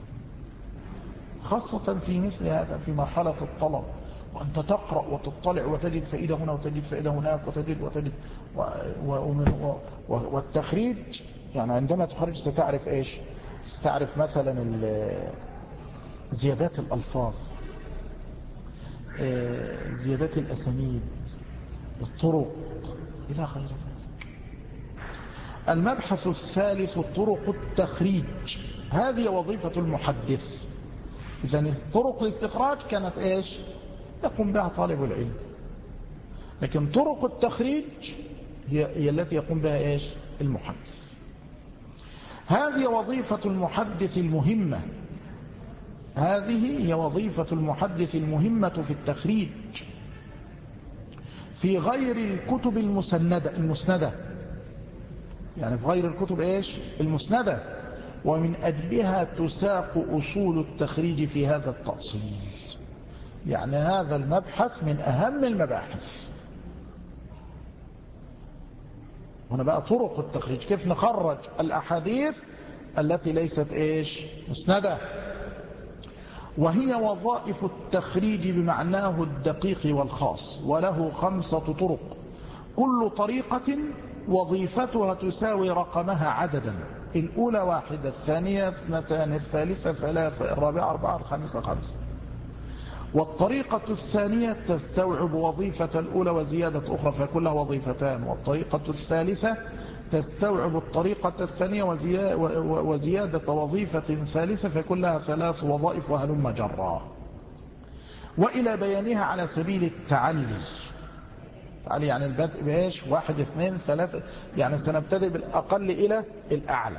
خاصة في مثل هذا في مرحلة الطلب، وأنت تقرأ وتطلع وتجد فائدة هنا وتجد فائدة هناك وتجد وتجد و و و و والتخريج. يعني عندما تخرج ستعرف إيش؟ ستعرف مثلا زيادات الألفاظ، زيادات الأسانيد، الطرق، إلى غير ذلك. المبحث الثالث طرق التخريج. هذه وظيفة المحدث. إذن طرق الاستخراج كانت إيش؟ يقوم بها طالب العلم، لكن طرق التخريج هي, هي التي يقوم بها إيش؟ المحدث. هذه وظيفة المحدث المهمة، هذه هي وظيفة المحدث المهمة في التخريج في غير الكتب المسندة المسندة يعني في غير الكتب إيش؟ المسندة. ومن أجلها تساق أصول التخريج في هذا التأصيل. يعني هذا المبحث من أهم المباحث. هنا بقى طرق التخريج، كيف نخرج الأحاديث التي ليست إيش؟ مسندة. وهي وظائف التخريج بمعناه الدقيق والخاص، وله خمسة طرق، كل طريقة وظيفتها تساوي رقمها عددا. الأولى واحدة، الثانية اثنتان، الثالثة ثلاثة، الرابعة أربعة، الخامسة خمسة. والطريقة الثانية تستوعب وظيفة الأولى وزيادة أخرى فيكون لها وظيفتان. والطريقة الثالثة تستوعب الطريقة الثانية وزيادة وظيفة ثالثة فيكون لها ثلاث وظائف وهلم جرا. وإلى بيانها على سبيل التعلي عليه يعني البدء بإيش؟ واحد اثنين ثلاثة، يعني سنبتدئ بالأقل إلى الأعلى.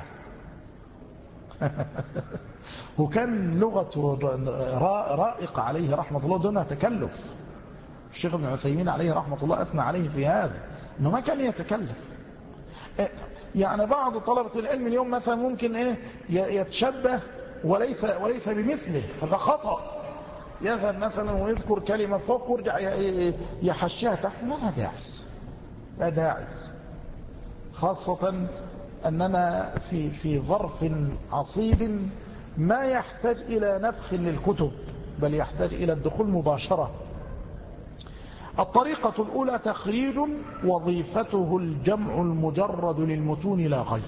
وكان لغة رائقة عليه رحمة الله دونها تكلف. الشيخ ابن عثيمين عليه رحمة الله أثنى عليه في هذا أنه ما كان يتكلف. يعني بعض طلبة العلم اليوم مثلا ممكن إيه يتشبه وليس وليس بمثله، هذا خطأ. يذهب مثلا ويذكر كلمة فوق ويرجع يحشيها تحت، ما لها داعي، لا داعي، خاصة أننا في في ظرف عصيب ما يحتاج إلى نفخ للكتب، بل يحتاج إلى الدخول مباشرة. الطريقة الأولى تخريج وظيفته الجمع المجرد للمتون لا غير.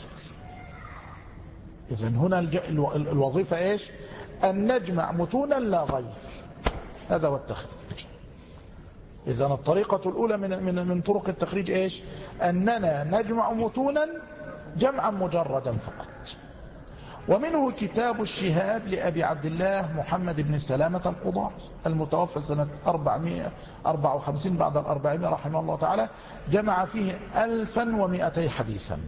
إذن هنا الوظيفة إيش؟ أن نجمع متونا لا غير، هذا هو التخريج. إذن الطريقة الأولى من من من طرق التخريج إيش؟ أننا نجمع متونا جمعا مجردا فقط. ومنه كتاب الشهاب لأبي عبد الله محمد بن سلامة القضاعي المتوفى سنة أربعمائة وأربعة وخمسين بعد الأربعين رحمه الله تعالى، جمع فيه ألفا ومئتي حديثا.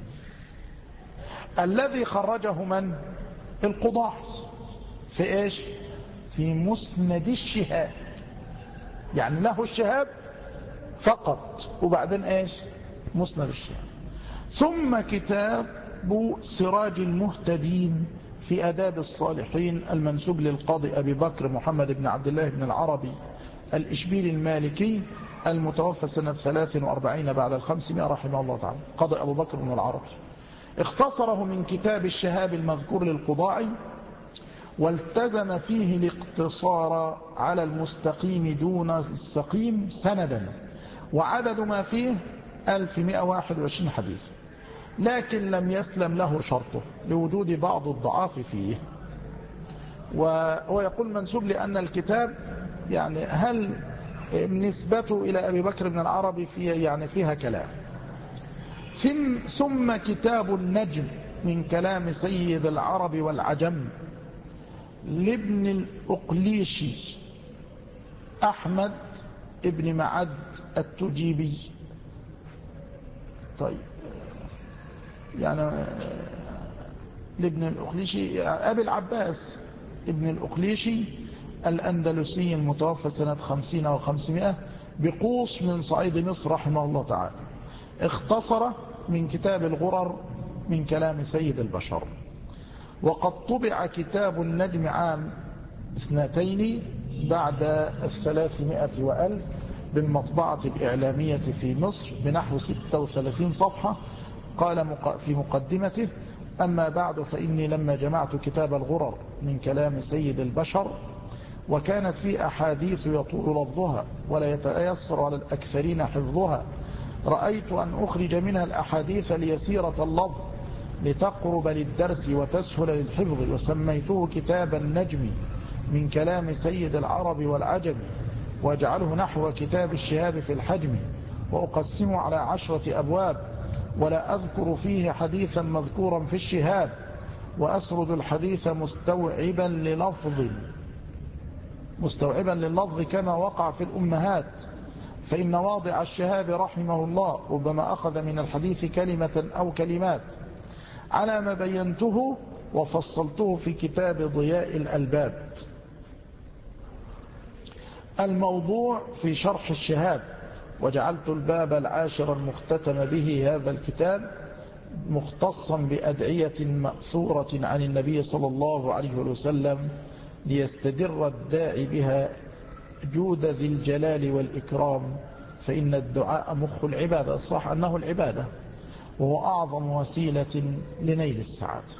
الذي خرجه من؟ القضاعي في إيش؟ في مسند الشهاب، يعني له الشهاب فقط وبعدين إيش؟ مسند الشهاب. ثم كتاب سراج المهتدين في آداب الصالحين المنسوب للقاضي أبي بكر محمد بن عبد الله بن العربي الإشبيلي المالكي المتوفى سنة ثلاث وأربعين بعد الخمسمائة رحمه الله تعالى، قاضي أبو بكر بن العربي. اختصره من كتاب الشهاب المذكور للقضاعي، والتزم فيه الاقتصار على المستقيم دون السقيم سندا، وعدد ما فيه ألف ومئة وواحد وعشرين حديث، لكن لم يسلم له شرطه لوجود بعض الضعاف فيه. وهو يقول منسوب لأن الكتاب يعني هل نسبته إلى أبي بكر بن العربي فيها يعني فيها كلام. ثم كتاب النجم من كلام سيد العرب والعجم لابن الأقليشي أحمد ابن معد التجيبي. طيب يعني لابن الأقليشي أبي العباس ابن الأقليشي الأندلسي المتوفى سنة خمسين وخمسمائة بقوص من صعيد مصر رحمه الله تعالى. اختصر من كتاب الغرر من كلام سيد البشر. وقد طبع كتاب النجم عام اثنتين بعد الثلاثمائة وألف بالمطبعة الإعلامية في مصر بنحو ستة وثلاثين صفحة. قال في مقدمته: أما بعد فإني لما جمعت كتاب الغرر من كلام سيد البشر وكانت في أحاديث يطول لفظها ولا يتيسر على الأكثرين حفظها، رأيت أن أخرج منها الأحاديث ليسيرة اللفظ لتقرب للدرس وتسهل للحفظ، وسميته كتاب النجم من كلام سيد العرب والعجم، واجعله نحو كتاب الشهاب في الحجم، وأقسمه على عشرة أبواب، ولا أذكر فيه حديثا مذكورا في الشهاب، وأسرد الحديث مستوعبا للفظ مستوعبا لللفظ كما وقع في الأمهات، فإن واضع الشهاب رحمه الله ربما أخذ من الحديث كلمة أو كلمات على ما بينته وفصلته في كتاب ضياء الألباب. الموضوع في شرح الشهاب، وجعلت الباب العاشر المختتم به هذا الكتاب مختصا بأدعية مأثورة عن النبي صلى الله عليه وسلم ليستدر الداعي بها جود ذي الجلال والإكرام، فإن الدعاء مخ العبادة. الصح أنه العبادة، وهو أعظم وسيلة لنيل السعادة.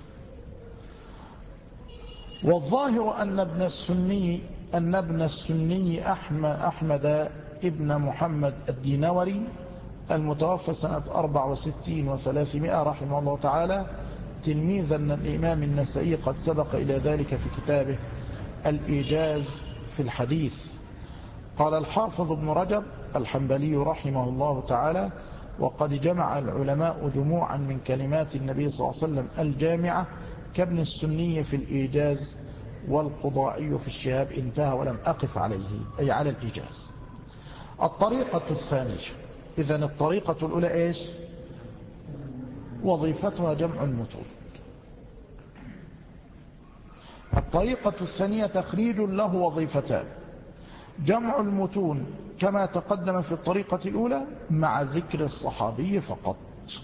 والظاهر أن ابن السني أن ابن السني أحمد, أحمد ابن محمد الدينوري المتوفى سنة أربعة وستين وثلاثمائة رحمه الله تعالى تلميذا الإمام النسائي قد سبق إلى ذلك في كتابه الإيجاز في الحديث. قال الحافظ ابن رجب الحنبلي رحمه الله تعالى: وقد جمع العلماء جموعا من كلمات النبي صلى الله عليه وسلم الجامعة كابن السني في الإيجاز والقضاعي في الشهاب. انتهى ولم أقف عليه، أي على الإيجاز. الطريقة الثانية إذن الطريقة الأولى إيش؟ وظيفتها جمع المتون. الطريقة الثانية تخريج له وظيفتان: جمع المتون كما تقدم في الطريقة الأولى مع ذكر الصحابي فقط.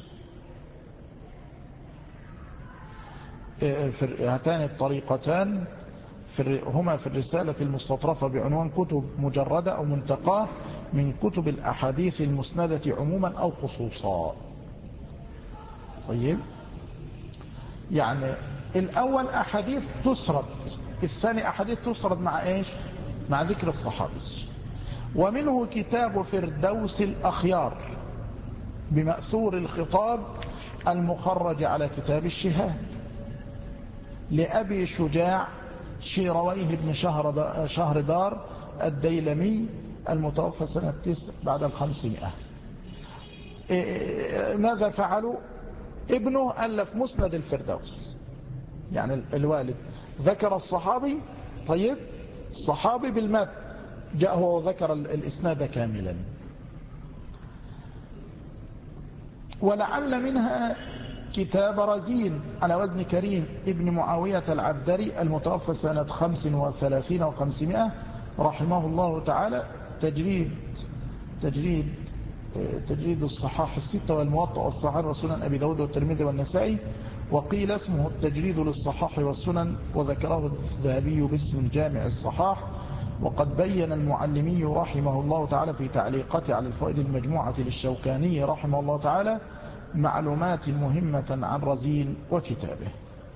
هاتان الطريقتان هما في الرسالة المستطرفة بعنوان كتب مجردة أو منتقاه من كتب الأحاديث المسندة عموما أو خصوصا. طيب، يعني الأول أحاديث تسرد، الثاني أحاديث تسرد مع إيش؟ مع ذكر الصحابي. ومنه كتاب فردوس الأخيار بمأثور الخطاب المخرج على كتاب الشهاد لأبي شجاع شيرويه بن شهر دار الديلمي المتوفى سنة تسع بعد الخمسمائة. ماذا فعلوا؟ ابنه ألف مسند الفردوس، يعني الوالد ذكر الصحابي، طيب الصحابي بالمات، جاء هو وذكر الإسناد كاملا. ولعل منها كتاب رزين على وزن كريم ابن معاوية العبدري المتوفى سنة خمس وثلاثين وخمسمائة رحمه الله تعالى، تجريد تجريد تجريد الصحاح الستة والموطأ والصحاح وسنن أبي داود والترمذي والنسائي، وقيل اسمه التجريد للصحاح والسنن، وذكره الذهبي باسم جامع الصحاح. وقد بين المعلمي رحمه الله تعالى في تعليقاته على الفوائد المجموعة للشوكاني رحمه الله تعالى معلومات مهمة عن رزين وكتابه.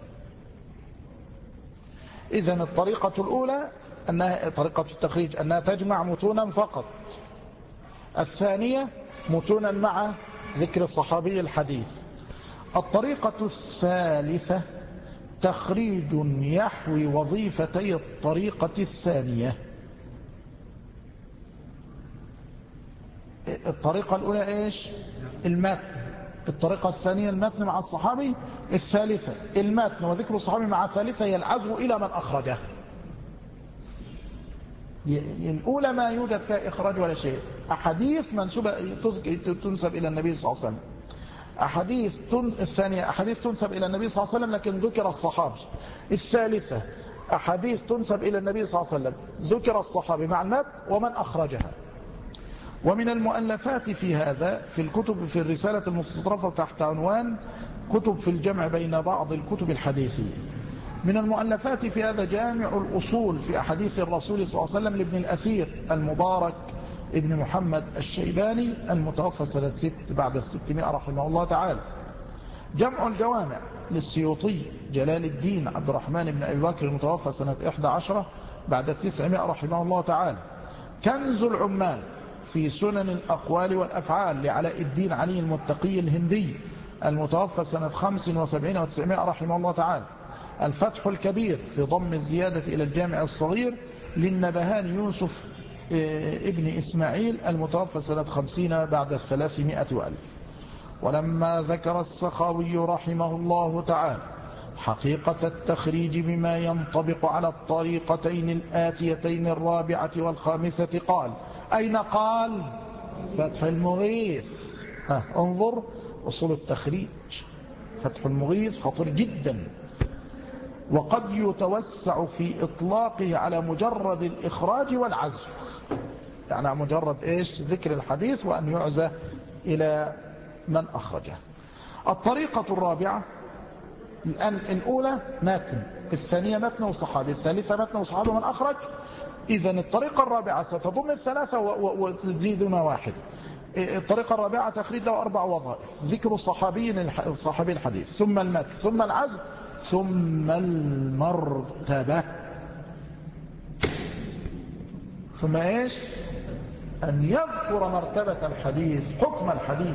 إذن الطريقة الأولى أنها طريقة التخريج أنها تجمع متونا فقط. الثانية متونا مع ذكر الصحابي الحديث. الطريقة الثالثة تخريج يحوي وظيفتي الطريقة الثانية. الطريقة الأولى إيش؟ المتن. الطريقة الثانية المتن مع الصحابي. الثالثة المتن وذكر الصحابي مع الثالثة هي العزو إلى من أخرجه. الأولى ما يوجد فيها إخراج ولا شيء، أحاديث منسوبة تنسب إلى النبي صلى الله عليه وسلم. أحاديث تن... الثانية أحاديث تنسب إلى النبي صلى الله عليه وسلم لكن ذكر الصحابي. الثالثة أحاديث تنسب إلى النبي صلى الله عليه وسلم ذكر الصحابي مع المتن ومن أخرجها. ومن المؤلفات في هذا في الكتب في الرسالة المستطرفة تحت عنوان كتب في الجمع بين بعض الكتب الحديثية. من المؤلفات في هذا جامع الأصول في أحاديث الرسول صلى الله عليه وسلم لابن الأثير المبارك ابن محمد الشيباني المتوفى سنة ست بعد الستمائة رحمه الله تعالى. جمع الجوامع للسيوطي جلال الدين عبد الرحمن بن أبي بكر المتوفى سنة إحدى عشرة بعد التسعمائة رحمه الله تعالى. كنز العمال في سنن الأقوال والأفعال لعلاء الدين علي المتقي الهندي المتوفى سنة خمس وسبعين وتسعمائة رحمه الله تعالى. الفتح الكبير في ضم الزيادة إلى الجامع الصغير للنبهاني يوسف ابن إسماعيل المتوفى سنة خمسين بعد الثلاثمائة وألف. ولما ذكر السخاوي رحمه الله تعالى حقيقة التخريج بما ينطبق على الطريقتين الآتيتين الرابعة والخامسة قال: أين قال؟ فتح المغيث. ها انظر أصول التخريج، فتح المغيث خطير جدا، وقد يتوسع في إطلاقه على مجرد الإخراج والعزو، يعني مجرد إيش؟ ذكر الحديث وأن يعزى إلى من أخرجه. الطريقة الرابعة الآن الأولى متن، الثانية متن وصحابي، الثالثة متن وصحابي ومن أخرج. إذن الطريقة الرابعة ستضم الثلاثة وتزيد ما واحد. الطريقة الرابعة تخريج له أربع وظائف: ذكر الصحابي الصحابي الحديث، ثم المتن، ثم العزو، ثم المرتبة. ثم إيش؟ أن يذكر مرتبة الحديث، حكم الحديث.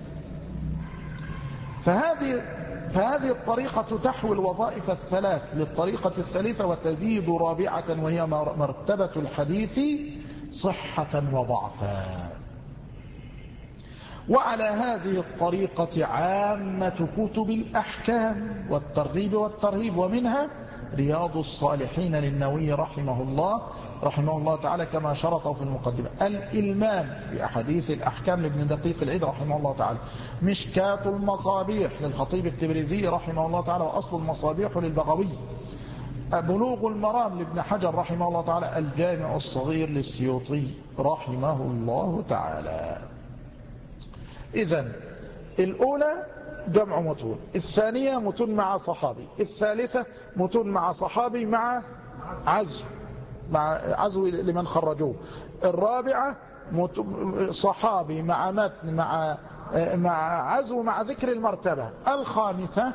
فهذه فهذه الطريقة تحوي الوظائف الثلاث للطريقة الثالثة وتزيد رابعة وهي مرتبة الحديث صحة وضعفا. وعلى هذه الطريقة عامة كتب الأحكام والترغيب والترهيب، ومنها رياض الصالحين للنووي رحمه الله رحمه الله تعالى كما شرطه في المقدمة، الإلمام بأحاديث الأحكام لابن دقيق العيد رحمه الله تعالى، مشكاة المصابيح للخطيب التبريزي رحمه الله تعالى، وأصل المصابيح للبغوي، بلوغ المرام لابن حجر رحمه الله تعالى، الجامع الصغير للسيوطي رحمه الله تعالى. إذن الأولى جمع متون، الثانية متون مع صحابي، الثالثة متون مع صحابي مع عزو مع عزو لمن خرجوه، الرابعة صحابي مع متن مع مع عزو مع ذكر المرتبة، الخامسة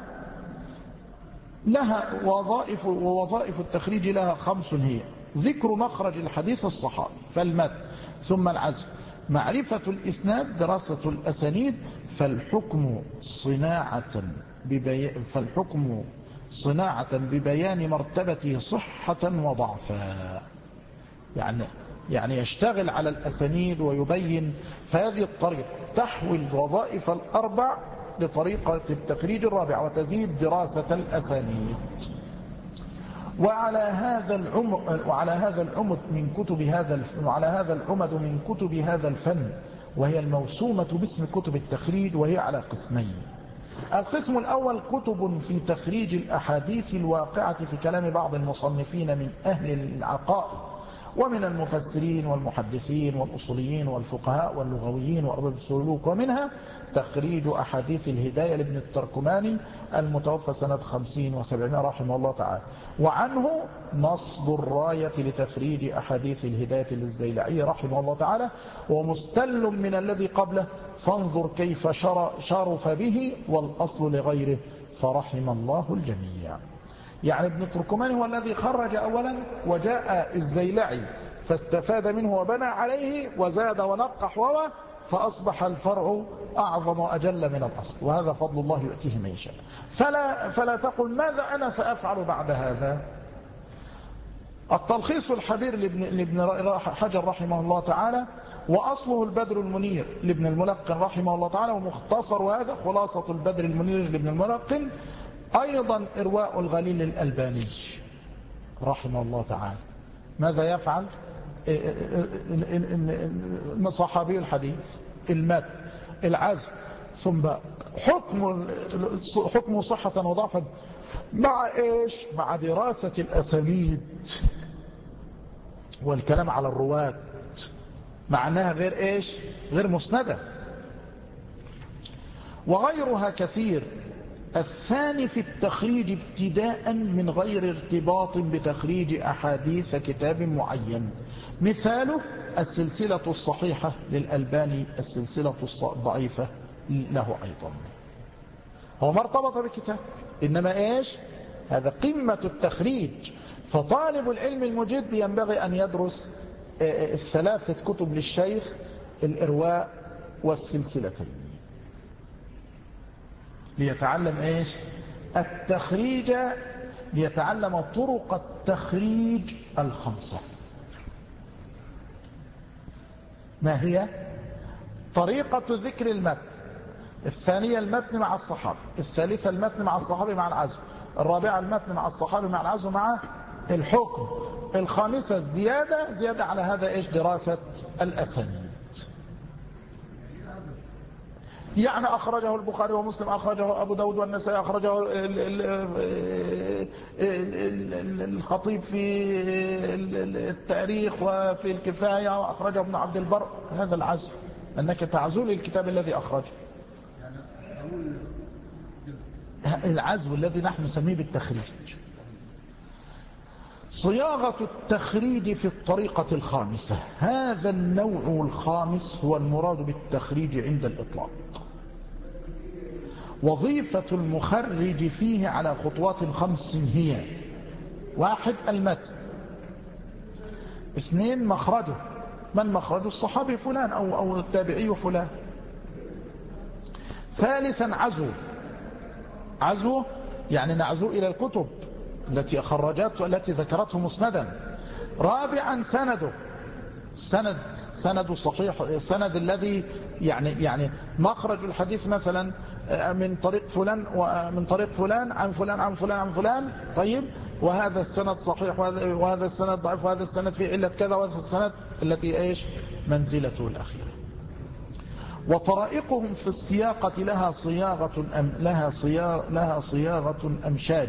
لها وظائف، ووظائف التخريج لها خمس هي: ذكر مخرج الحديث الصحابي فالمتن، ثم العزو، معرفة الإسناد، دراسة الأسانيد، فالحكم صناعة ببي... فالحكم صناعة ببيان مرتبته صحة وضعفا، يعني يعني يشتغل على الأسانيد ويبين. فهذه الطريقة تحوي الوظائف الأربع لطريقة التخريج الرابع، وتزيد دراسة الأسانيد. وعلى هذا العمد وعلى هذا العمد من كتب هذا وعلى هذا العمد من كتب هذا الفن، وهي الموسومة باسم كتب التخريج، وهي على قسمين: القسم الأول كتب في تخريج الأحاديث الواقعة في كلام بعض المصنفين من أهل العقائد ومن المفسرين والمحدثين والأصوليين والفقهاء واللغويين وأرباب السلوك، ومنها تخريج أحاديث الهداية لابن التركماني المتوفى سنة خمسين وسبعمائة رحمه الله تعالى، وعنه نصب الراية لتخريج أحاديث الهداية للزيلعي رحمه الله تعالى، ومستل من الذي قبله، فانظر كيف شرف به والأصل لغيره فرحم الله الجميع. يعني ابن التركماني هو الذي خرج أولا، وجاء الزيلعي فاستفاد منه وبنى عليه وزاد ونقح ووى، فأصبح الفرع أعظم وأجل من الأصل، وهذا فضل الله يؤتيه من يشاء. فلا, فلا تقل ماذا أنا سأفعل بعد هذا. التلخيص الحبير لابن حجر رحمه الله تعالى، وأصله البدر المنير لابن الملقن رحمه الله تعالى، ومختصر هذا خلاصة البدر المنير لابن الملقن، أيضا إرواء الغليل الألباني رحمه الله تعالى. ماذا يفعل؟ صحابي الحديث، المتن، العزم، ثم حكم حكم صحة وضعفا، مع إيش؟ مع دراسة الأسانيد والكلام على الرواة، معناها غير إيش؟ غير مسندة، وغيرها كثير. الثاني في التخريج ابتداء من غير ارتباط بتخريج أحاديث كتاب معين، مثاله السلسلة الصحيحة للألباني، السلسلة الضعيفة له أيضا. هو ما ارتبط بكتاب، إنما إيش؟ هذا قمة التخريج. فطالب العلم المجد ينبغي أن يدرس الثلاثة كتب للشيخ، الإرواء والسلسلتين، ليتعلم إيش؟ التخريج، ليتعلم طرق التخريج الخمسة. ما هي؟ طريقة ذكر المتن، الثانية المتن مع الصحابي، الثالثة المتن مع الصحابي مع العزو، الرابعة المتن مع الصحابي مع العزو مع الحكم، الخامسة الزيادة، زيادة على هذا إيش؟ دراسة الأسانيد. يعني أخرجه البخاري ومسلم، أخرجه أبو داود والنسائي، أخرجه الخطيب في التاريخ وفي الكفاية، وأخرجه ابن عبد البر. هذا العزو، أنك تعزو للكتاب الذي أخرجه، العزو الذي نحن نسميه بالتخريج. صياغة التخريج في الطريقة الخامسة، هذا النوع الخامس هو المراد بالتخريج عند الإطلاق. وظيفة المخرج فيه على خطوات خمس هي: واحد المتن، اثنين مخرجه، من مخرجه؟ الصحابي فلان أو, أو التابعي فلان. ثالثا عزو، عزو يعني نعزو إلى الكتب التي خرجته التي ذكرته مسندا. رابعا سنده، سند سند صحيح، السند الذي يعني يعني مخرج الحديث مثلا من طريق فلان ومن طريق فلان عن فلان عن فلان عن فلان، طيب، وهذا السند صحيح وهذا السند ضعيف وهذا السند فيه علة كذا وهذا السند التي ايش منزلته الأخيرة. وطرائقهم في السياقة لها صياغة أم لها صياغة لها صياغة أمشاج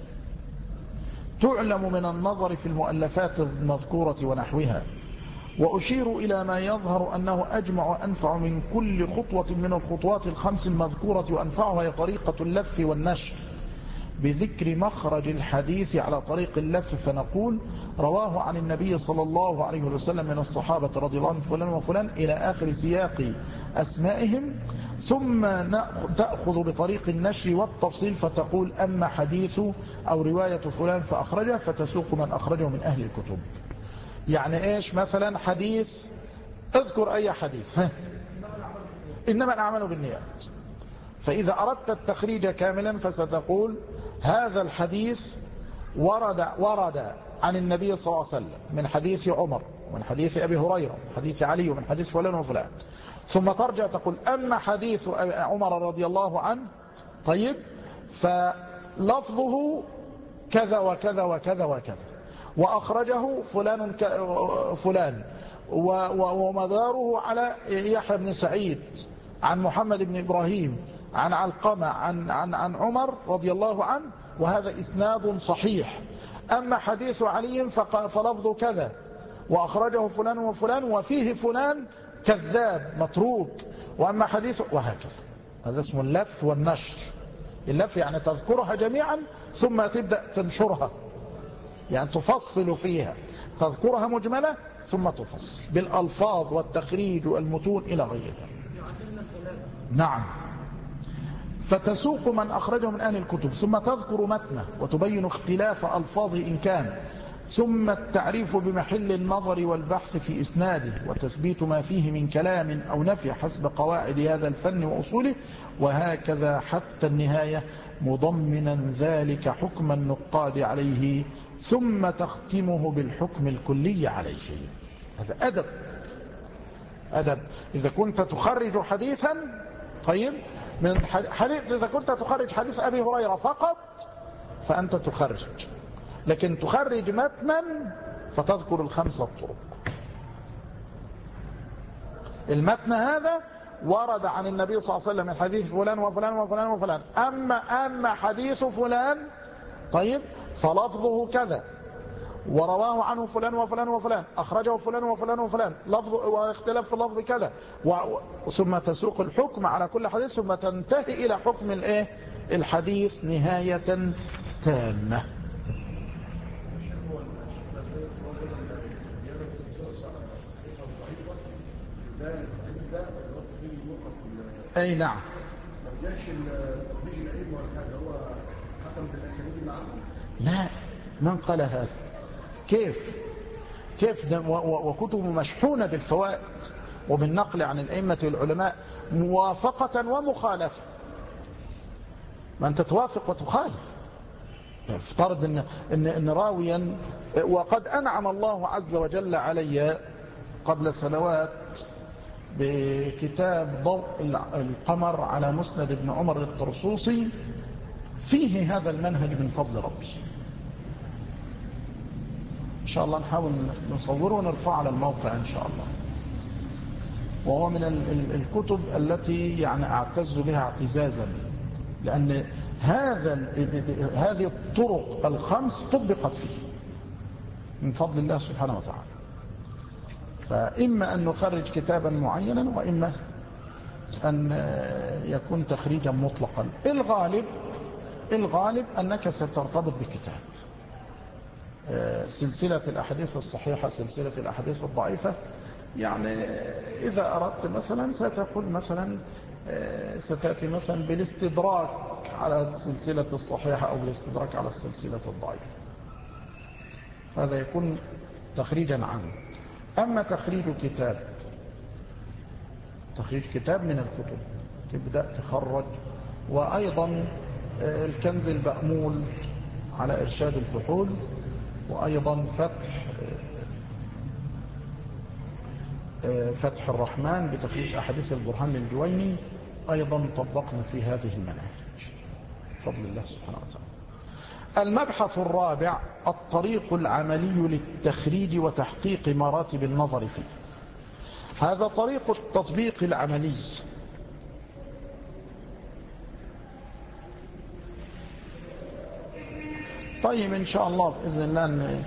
تعلم من النظر في المؤلفات المذكورة ونحوها. وأشير إلى ما يظهر أنه أجمع وأنفع من كل خطوة من الخطوات الخمس المذكورة، وأنفعها هي طريقة اللف والنشر بذكر مخرج الحديث على طريق اللف، فنقول رواه عن النبي صلى الله عليه وسلم من الصحابة رضي الله عنهم فلان وفلان إلى آخر سياق أسمائهم، ثم تأخذ بطريق النشر والتفصيل فتقول أما حديث أو رواية فلان فأخرجه، فتسوق من أخرجه من أهل الكتب. يعني إيش؟ مثلا حديث، اذكر أي حديث، ها؟ إنما الأعمال بالنيات. فإذا أردت التخريج كاملا فستقول هذا الحديث ورد ورد عن النبي صلى الله عليه وسلم من حديث عمر ومن حديث أبي هريرة ومن حديث علي ومن حديث فلان وفلان، ثم ترجع تقول أما حديث عمر رضي الله عنه، طيب، فلفظه كذا وكذا وكذا وكذا وأخرجه فلان فلان ومداره على يحيى بن سعيد عن محمد بن إبراهيم عن علقمة عن, عن, عن عمر رضي الله عنه، وهذا إسناد صحيح. أما حديث علي فلفظ كذا وأخرجه فلان وفلان وفيه فلان كذاب متروك، وأما حديث، وهكذا. هذا اسمه اللف والنشر. اللف يعني تذكرها جميعا ثم تبدأ تنشرها، يعني تفصل فيها، تذكرها مجملة ثم تفصل بالألفاظ والتخريج والمتون إلى غيرها. نعم. فتسوق من أخرجه من أهل الكتب، ثم تذكر متنه وتبين اختلاف ألفاظه إن كان، ثم التعريف بمحل النظر والبحث في إسناده، وتثبيت ما فيه من كلام أو نفي حسب قواعد هذا الفن وأصوله، وهكذا حتى النهاية، مضمنا ذلك حكم النقاد عليه، ثم تختمه بالحكم الكلي عليه. هذا أدب أدب. إذا كنت تخرج حديثا، طيب، من حديث، إذا كنت تخرج حديث أبي هريرة فقط فأنت تخرج، لكن تخرج متنا فتذكر الخمسة الطرق. المتن هذا ورد عن النبي صلى الله عليه وسلم من حديث فلان وفلان وفلان وفلان، أما, أما حديث فلان، طيب، فلفظه كذا ورواه عنه فلان وفلان وفلان، أخرجه فلان وفلان وفلان، لفظ واختلاف في اللفظ كذا، ثم تسوق الحكم على كل حديث، ثم تنتهي إلى حكم الايه الحديث نهاية تامة. أي نعم. لا، من قال هذا؟ كيف كيف ده؟ وكتب مشحونة بالفوائد وبالنقل عن الأئمة والعلماء، موافقة ومخالفة. ما أنت توافق وتخالف. افترض إن, إن, إن راويا، وقد أنعم الله عز وجل علي قبل سنوات بكتاب ضوء القمر على مسند ابن عمر الطرسوسي، فيه هذا المنهج من فضل ربي. إن شاء الله نحاول نصوره ونرفعه على الموقع إن شاء الله. وهو من الكتب التي يعني أعتز بها اعتزازا، لأن هذا هذه الطرق الخمس طبقت فيه من فضل الله سبحانه وتعالى. فإما أن نخرج كتابا معينا، وإما أن يكون تخريجا مطلقا. الغالب الغالب أنك سترتبط بكتاب، سلسلة الأحاديث الصحيحة، سلسلة الأحاديث الضعيفة. يعني إذا أردت مثلا ستقول مثلا ستأتي مثلا بالاستدراك على السلسلة الصحيحة أو بالاستدراك على السلسلة الضعيفة، هذا يكون تخريجا عنه. أما تخريج كتاب تخريج كتاب من الكتب تبدأ تخرج. وأيضا الكنز المأمول على إرشاد الفحول، وأيضا فتح فتح الرحمن بتخريج أحاديث البرهان للجويني أيضا طبقنا في هذه المناهج بفضل الله سبحانه وتعالى. المبحث الرابع الطريق العملي للتخريج وتحقيق مراتب النظر فيه. هذا طريق التطبيق العملي. طيب إن شاء الله بإذن الله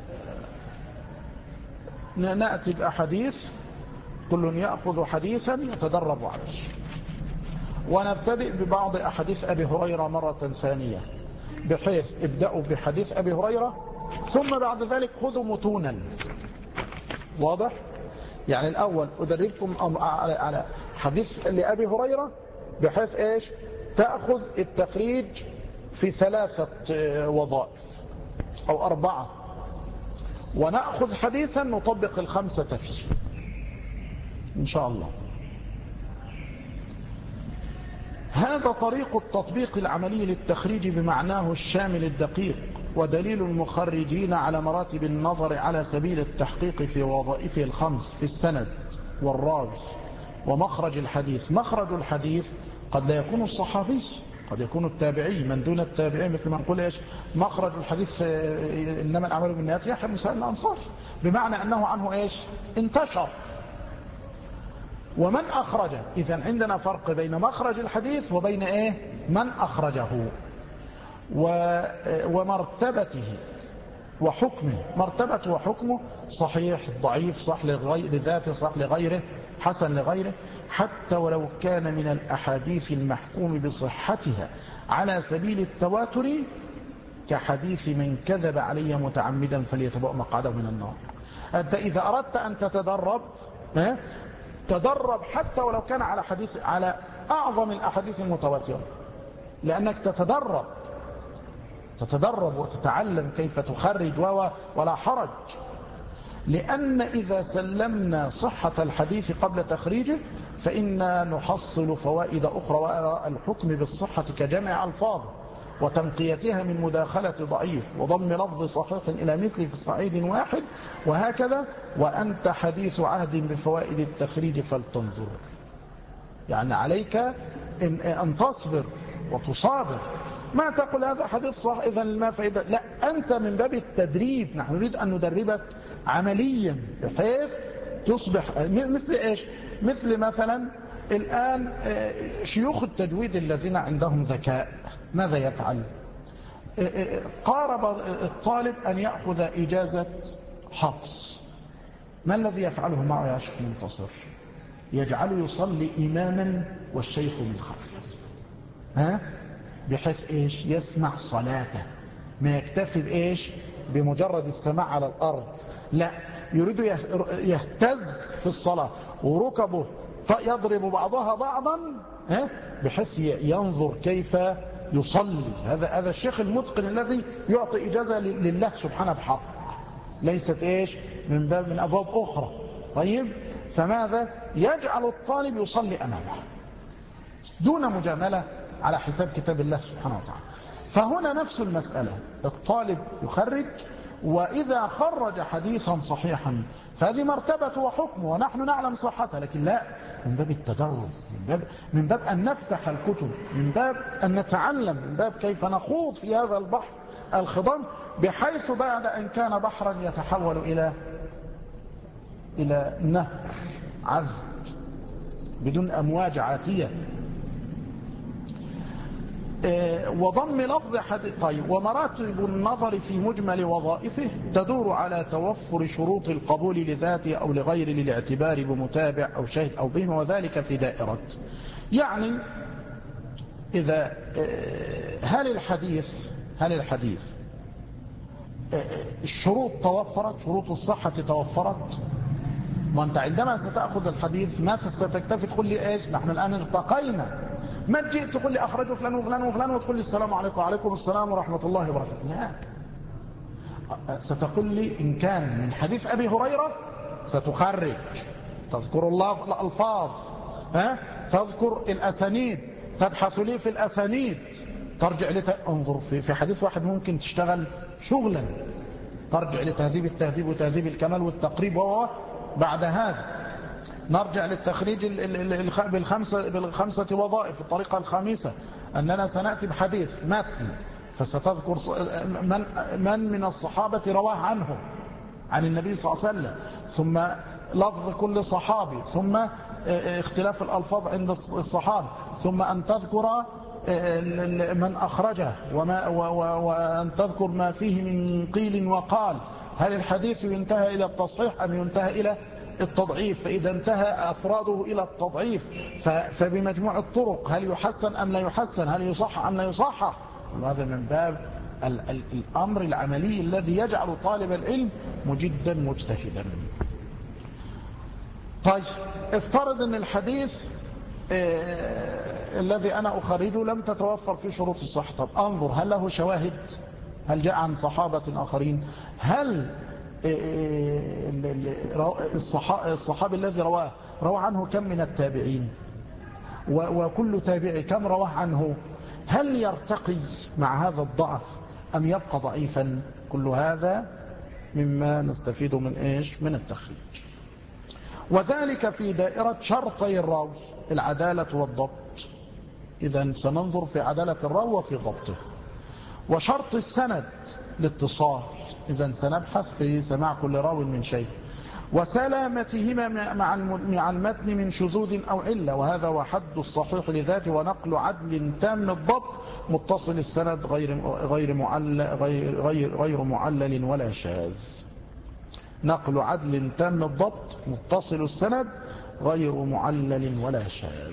نأتي بأحاديث كل يأخذ حديثا يتدرب عليه، ونبتدئ ببعض أحاديث أبي هريرة مرة ثانية، بحيث ابدأوا بحديث أبي هريرة ثم بعد ذلك خذوا متونا. واضح؟ يعني الأول أدربكم على حديث لأبي هريرة بحيث إيش؟ تأخذ التخريج في ثلاثة وظائف أو أربعة، ونأخذ حديثا نطبق الخمسة فيه إن شاء الله. هذا طريق التطبيق العملي للتخريج بمعناه الشامل الدقيق، ودليل المخرجين على مراتب النظر على سبيل التحقيق في وظائفه الخمس في السند والراوي ومخرج الحديث. مخرج الحديث قد لا يكون الصحابي، قد يكون التابعي، من دون التابعين، مثل ما نقول ايش مخرج الحديث انما الاعمال بالنيات يحيى بن سعيد الانصاري، بمعنى انه عنه ايش انتشر. ومن أخرجه، إذن عندنا فرق بين مخرج الحديث وبين إيه من أخرجه ومرتبته وحكمه. مرتبته وحكمه صحيح، ضعيف، صح لذاته، صح لغيره، حسن لغيره، حتى ولو كان من الأحاديث المحكوم بصحتها على سبيل التواتر، كحديث من كذب علي متعمدا فليتبوأ مقعده من النار. أنت إذا أردت أن تتدرب تدرب حتى ولو كان على حديث على أعظم الأحاديث المتواترة، لأنك تتدرب تتدرب وتتعلم كيف تخرج ولا حرج. لأن إذا سلمنا صحة الحديث قبل تخريجه فإنا نحصل فوائد أخرى، والحكم بالصحة كجمع ألفاظ وتنقيتها من مداخلة ضعيف وضم لفظ صحيح إلى مثل في صعيد واحد، وهكذا. وأنت حديث عهد بفوائد التخريج فلتنظر، يعني عليك إن, أن تصبر وتصابر، ما تقول هذا حديث صح إذا ما فائدة، لا، أنت من باب التدريب. نحن نريد أن ندربك عمليا بحيث تصبح مثل إيش؟ مثل مثلا الآن شيوخ التجويد الذين عندهم ذكاء ماذا يفعل؟ قارب الطالب أن يأخذ إجازة حفص، ما الذي يفعله معه يا شيخ منتصر؟ يجعله يصلي إماما والشيخ من خلفه، ها؟ بحيث إيش؟ يسمع صلاته، ما يكتفي بإيش؟ بمجرد السماع على الأرض، لا، يريد يهتز في الصلاة وركبه يضرب بعضها بعضا، ها؟ بحيث ينظر كيف يصلي. هذا هذا الشيخ المتقن الذي يعطي إجازة لله سبحانه بحق، ليست إيش من باب من أبواب أخرى. طيب، فماذا يجعل الطالب يصلي أمامه دون مجاملة على حساب كتاب الله سبحانه وتعالى. فهنا نفس المسألة، الطالب يخرج، وإذا خرج حديثا صحيحا فهذه مرتبة وحكمه ونحن نعلم صحتها، لكن لا، من باب التدرب، من باب, من باب أن نفتح الكتب، من باب أن نتعلم، من باب كيف نخوض في هذا البحر الخضم، بحيث بعد أن كان بحرا يتحول إلى إلى نهر عذب بدون أمواج عاتية. وضم لفظ حديث. طيب، ومراتب النظر في مجمل وظائفه تدور على توفر شروط القبول لذاته أو لغيره للاعتبار بمتابع أو شاهد أو بهم، وذلك في دائرة. يعني إذا هل الحديث هل الحديث الشروط توفرت، شروط الصحة توفرت، وأنت عندما ستأخذ الحديث ما ستكتفي تقول لي إيش نحن الآن ارتقينا، ما جئت تقول لي أخرجه فلان وفلان وفلان وتقول لي السلام عليكم وعليكم السلام ورحمة الله وبركاته، لا، ستقول لي إن كان من حديث أبي هريرة ستخرج، تذكر الله الألفاظ، ها؟ تذكر الأسانيد، تبحث لي في الأسانيد، ترجع لتنظر في في حديث واحد ممكن تشتغل شغلا، ترجع لتهذيب التهذيب وتهذيب الكمال والتقريب، وهو بعد هذا نرجع للتخريج بالخمسة, بالخمسة وظائف. الطريقة الخامسة أننا سنأتي بحديث متن، فستذكر من, من من الصحابة رواه عنه عن النبي صلى الله عليه وسلم، ثم لفظ كل صحابي، ثم اختلاف الألفاظ عند الصحابة، ثم أن تذكر من أخرجه وما وأن تذكر ما فيه من قيل وقال. هل الحديث ينتهى إلى التصحيح أم ينتهى إلى التضعيف؟ فإذا انتهى أفراده إلى التضعيف فبمجموع الطرق هل يحسن أم لا يحسن، هل يصح أم لا يصحح. وهذا من باب الأمر العملي الذي يجعل طالب العلم مجدا مجتهدا. طيب افترض أن الحديث إيه الذي أنا أخرجه لم تتوفر في شروط الصحة. طب أنظر هل له شواهد، هل جاء عن صحابة آخرين، هل إيه الصحابي الذي رواه روى عنه كم من التابعين، وكل تابعي كم رواه عنه، هل يرتقي مع هذا الضعف أم يبقى ضعيفا. كل هذا مما نستفيد من إيش من التخريج. وذلك في دائرة شرطي الراوي العدالة والضبط. إذن سننظر في عدالة الراوي وفي ضبطه. وشرط السند الاتصال، إذن سنبحث في سماع كل راو من شيء. وسلامتهما مع المتن من شذوذ أو علة، وهذا هو حد الصحيح لذاته، ونقل عدل تام الضبط متصل السند غير غير معلل غير غير غير معلل ولا شاذ. نقل عدل تام الضبط متصل السند غير معلل ولا شاذ.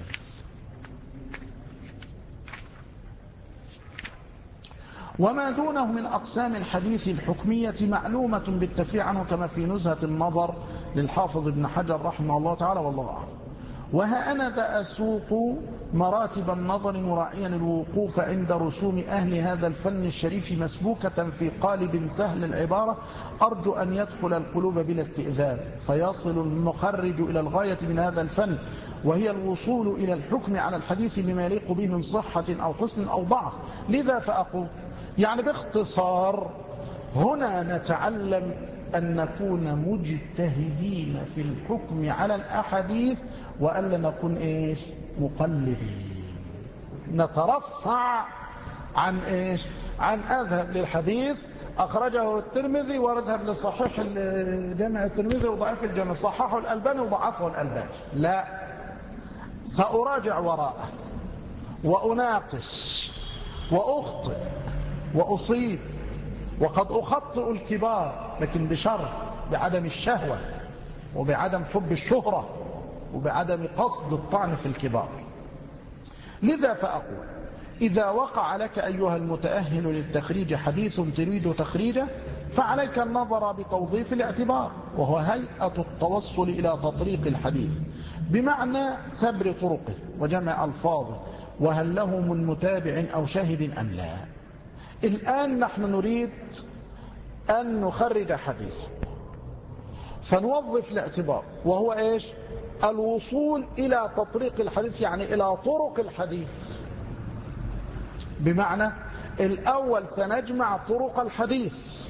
وما دونه من أقسام الحديث الحكمية معلومة بالتفريع عنه كما في نزهة النظر للحافظ ابن حجر رحمه الله تعالى، والله أعلم. وها أنا ذا أسوق مراتب النظر مراعيا الوقوف عند رسوم أهل هذا الفن الشريف مسبوكة في قالب سهل العبارة أرجو أن يدخل القلوب بلا استئذان، فيصل المخرج إلى الغاية من هذا الفن، وهي الوصول إلى الحكم على الحديث بما يليق به من صحة أو حسن أو ضعف. لذا فأقول يعني باختصار هنا نتعلم أن نكون مجتهدين في الحكم على الأحاديث، وألا نكون إيش مقلدين نترفع عن إيش عن أذهب للحديث أخرجه الترمذي واذهب لصحيح الجامع الترمذي وضعف الجامع صححه الألباني وضعفه الألباني. لا، سأراجع وراءه وأناقش وأخطئ وأصيب، وقد أخطئ الكبار لكن بشرط بعدم الشهوة وبعدم حب الشهرة وبعدم قصد الطعن في الكبار. لذا فأقول إذا وقع لك أيها المتأهل للتخريج حديث تريد تخريجه فعليك النظر بتوظيف الاعتبار، وهو هيئة التوصل إلى تطريق الحديث بمعنى سبر طرقه وجمع ألفاظه وهل له من متابع أو شاهد أم لا. الآن نحن نريد أن نخرج حديث فنوظف الاعتبار، وهو إيش الوصول إلى تطريق الحديث، يعني إلى طرق الحديث. بمعنى الأول سنجمع طرق الحديث،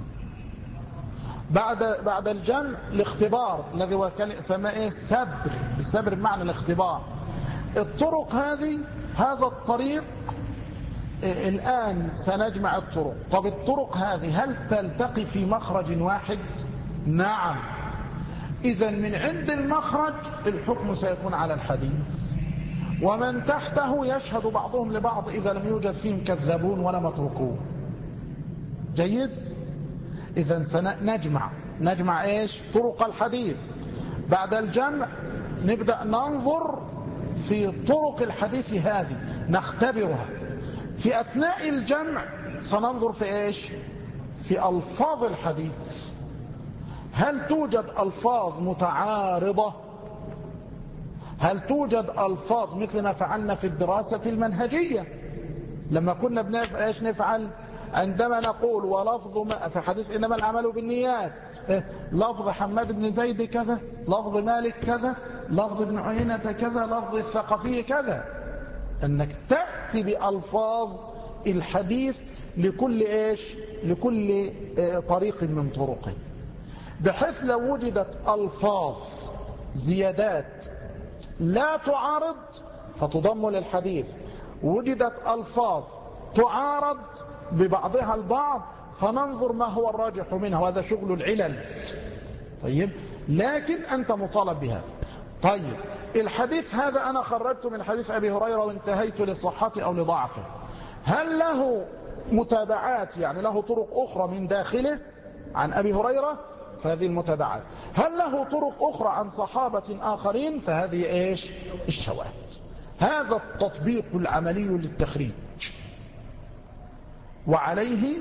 بعد بعد الجمع الاختبار الذي هو سماه السبر. السبر بمعنى الاختبار. الطرق هذه هذا الطريق الآن سنجمع الطرق. طب الطرق هذه هل تلتقي في مخرج واحد؟ نعم. إذن من عند المخرج الحكم سيكون على الحديث، ومن تحته يشهد بعضهم لبعض إذا لم يوجد فيهم كذابون ولا متروكون. جيد. إذن سنجمع نجمع إيش طرق الحديث. بعد الجمع نبدأ ننظر في طرق الحديث هذه نختبرها. في أثناء الجمع سننظر في إيش في ألفاظ الحديث. هل توجد ألفاظ متعارضة؟ هل توجد ألفاظ مثل ما فعلنا في الدراسة المنهجية لما كنا بنف... إيش نفعل عندما نقول ولفظ ما في حديث إنما الأعمال بالنيات لفظ حماد بن زيد كذا، لفظ مالك كذا، لفظ ابن عيينة كذا، لفظ الثقفي كذا، أنك تأتي بألفاظ الحديث لكل إيش لكل طريق من طرقه، بحيث لو وجدت ألفاظ زيادات لا تعارض فتضم للحديث، وجدت ألفاظ تعارض ببعضها البعض فننظر ما هو الراجح منها، وهذا شغل العلل. طيب، لكن أنت مطالب بها. طيب، الحديث هذا أنا خرجت من حديث أبي هريرة وانتهيت لصحته أو لضعفه، هل له متابعات، يعني له طرق أخرى من داخله عن أبي هريرة؟ فهذه المتابعات. هل له طرق أخرى عن صحابة آخرين؟ فهذه إيش؟ الشواهد. هذا التطبيق العملي للتخريج. وعليه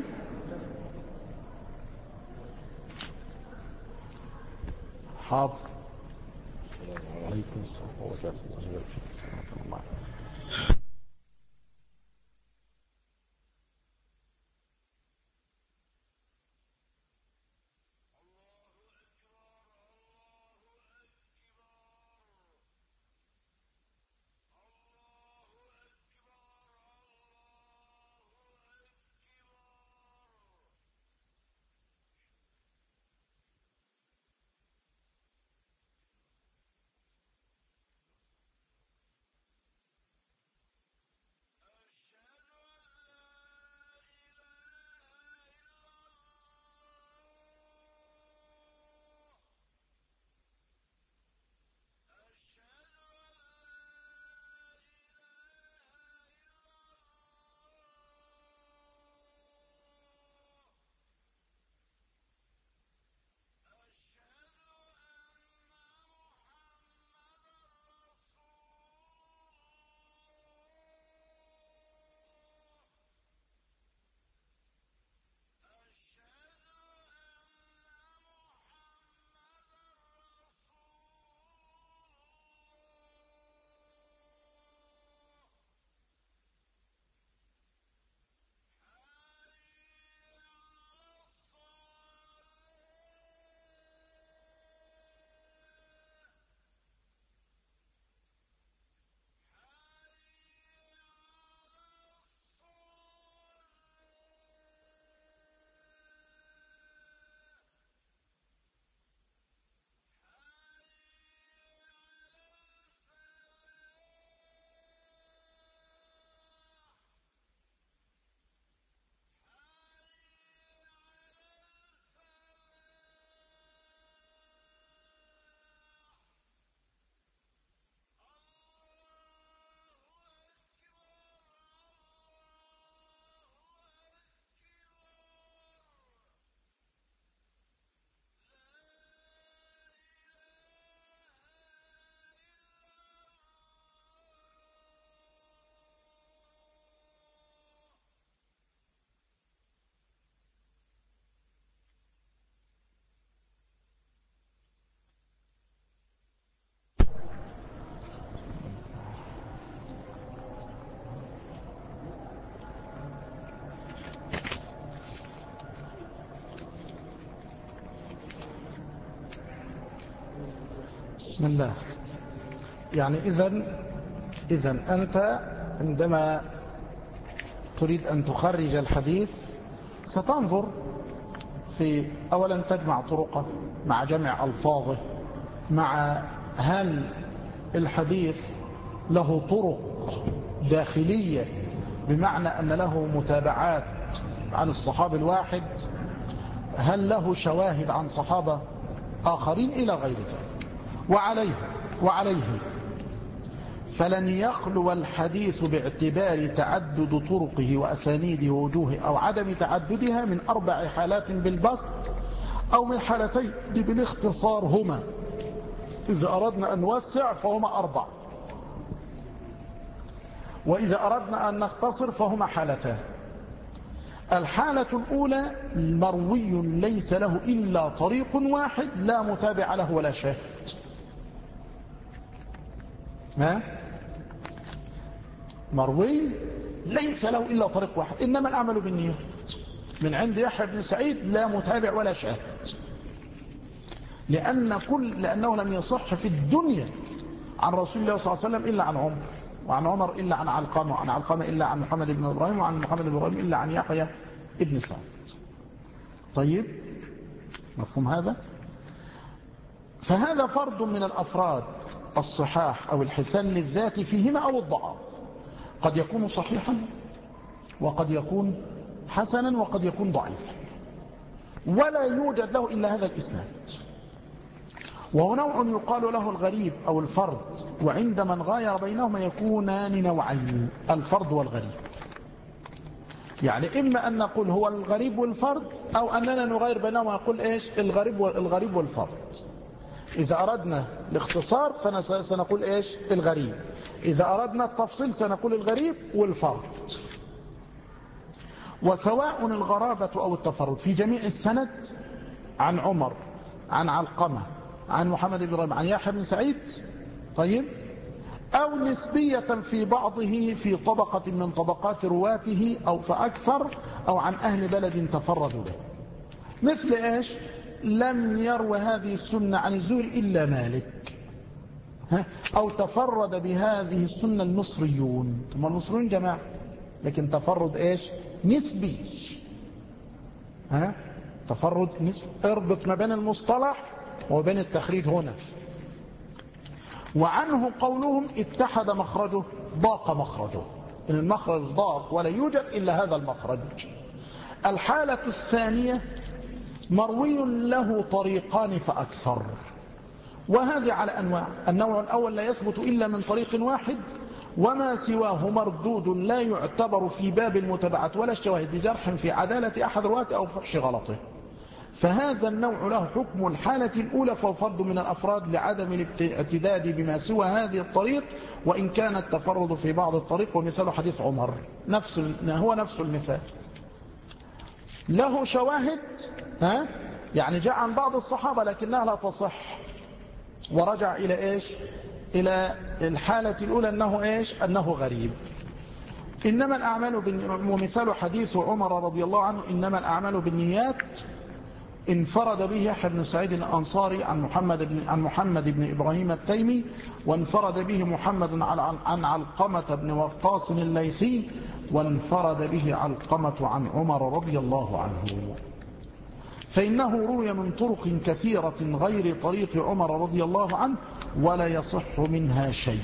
حاضر. عليكم السلام ورحمة الله وبركاته. بسم الله. يعني إذن إذن أنت عندما تريد أن تخرج الحديث ستنظر في أولا تجمع طرقه مع جمع ألفاظه، مع هل الحديث له طرق داخلية بمعنى أن له متابعات عن الصحابي الواحد، هل له شواهد عن صحابة آخرين إلى غير ذلك. وعليه وعليه فلن يخلو الحديث باعتبار تعدد طرقه وأسانيده ووجوهه أو عدم تعددها من أربع حالات بالبسط، أو من حالتين بالاختصار هما، إذا أردنا أن نوسع فهما أربع، وإذا أردنا أن نختصر فهما حالتان. الحالة الأولى مروي ليس له إلا طريق واحد لا متابع له ولا شاهد. ها؟ مروي ليس له إلا طريق واحد، إنما الأعمال بالنيات، من عند يحيى بن سعيد لا متابع ولا شاهد، لأن كل لأنه لم يصح في الدنيا عن رسول الله صلى الله عليه وسلم إلا عن عمر، وعن عمر إلا عن علقمة، وعن علقمة إلا عن محمد بن إبراهيم، وعن محمد بن إبراهيم إلا عن يحيى ابن سعيد. طيب، مفهوم هذا؟ فهذا فرد من الأفراد الصحاح أو الحسان للذات فيهما أو الضعاف، قد يكون صحيحا وقد يكون حسنا وقد يكون ضعيفا، ولا يوجد له إلا هذا الإسناد. وهو نوع يقال له الغريب أو الفرد، وعند من غاير بينهما يكونان نوعين، الفرد والغريب. يعني إما أن نقول هو الغريب والفرد، أو أننا نغير بينهما نقول إيش الغريب الغريب والفرد. إذا أردنا الاختصار فسنقول إيش الغريب، إذا أردنا التفصيل سنقول الغريب والفرد. وسواء الغرابة أو التفرد في جميع السند عن عمر، عن علقمة، عن محمد بن إبراهيم، عن يحيى بن سعيد، طيب، أو نسبية في بعضه في طبقة من طبقات رواته أو فأكثر، أو عن أهل بلد تفردوا به. مثل إيش؟ لم يروى هذه السنة عن الزهري إلا مالك، ها؟ أو تفرد بهذه السنة المصريون. ثم المصريون جماعة، لكن تفرد إيش؟ نسبي، ها؟ تفرد نسبي. اربط ما بين المصطلح وبين التخريج هنا. وعنه قولهم اتحد مخرجه ضاق مخرجه، إن المخرج ضاق ولا يوجد إلا هذا المخرج. الحالة الثانية مروي له طريقان فأكثر، وهذه على أنواع. النوع الأول لا يثبت إلا من طريق واحد، وما سواه مردود لا يعتبر في باب المتابعة ولا الشواهد لجرح في عدالة أحد رواته أو فحش غلطه. فهذا النوع له حكم الحالة الأولى، فهو فرد من الأفراد لعدم الاعتداد بما سوى هذه الطريق، وإن كان التفرد في بعض الطريق. ومثال حديث عمر نفس هو نفس المثال، له شواهد، ها؟ يعني جاء عن بعض الصحابة لكنها لا تصح، ورجع إلى إيش؟ إلى الحالة الأولى أنه إيش؟ أنه غريب. إنما الأعمال بالنيات، ومثال حديث عمر رضي الله عنه إنما الأعمال بالنيات، انفرد به يحيى بن سعيد الأنصاري عن محمد بن عن محمد بن إبراهيم التيمي، وانفرد به محمد عن علقمة بن وقاص الليثي، وانفرد به علقمة عن عمر رضي الله عنه. فإنه روي من طرق كثيرة غير طريق عمر رضي الله عنه، ولا يصح منها شيء.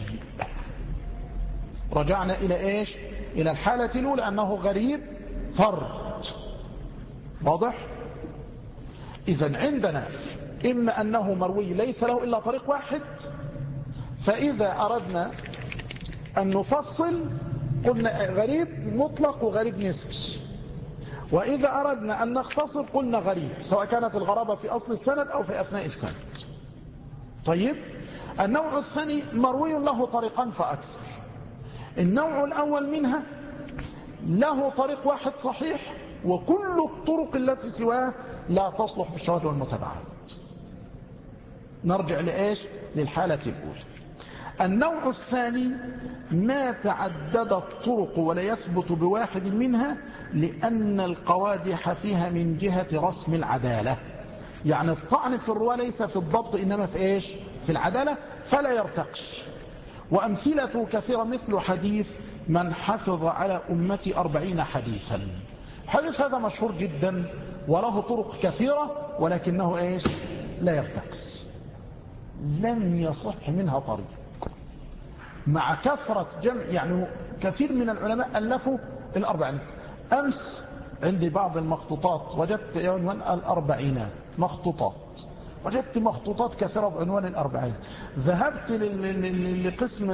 رجعنا إلى إيش؟ إلى الحالة الأولى أنه غريب فرد، واضح؟ إذن عندنا إما أنه مروي ليس له إلا طريق واحد، فإذا أردنا أن نفصل قلنا غريب مطلق وغريب نسبي، وإذا أردنا أن نختصر قلنا غريب، سواء كانت الغرابة في أصل السند أو في أثناء السند. طيب، النوع الثاني مروي له طريقان فأكثر. النوع الأول منها له طريق واحد صحيح، وكل الطرق التي سواه لا تصلح في الشواهد والمتابعات. نرجع لإيش؟ للحالة الأولى. النوع الثاني ما تعددت الطرق ولا يثبت بواحد منها، لأن القوادح فيها من جهة رسم العدالة. يعني الطعن في الرواة ليس في الضبط إنما في إيش؟ في العدالة، فلا يرتقش. وأمثلة كثيرة، مثل حديث من حفظ على أمتي أربعين حديثا. الحديث هذا مشهور جدا وله طرق كثيرة، ولكنه إيش؟ لا يرتقش، لم يصح منها طريق، مع كثرة جمع. يعني كثير من العلماء ألفوا الأربعين. أمس عندي بعض المخطوطات وجدت عنوان الأربعينات مخطوطات، وجدت مخطوطات كثيرة بعنوان الأربعين. ذهبت لقسم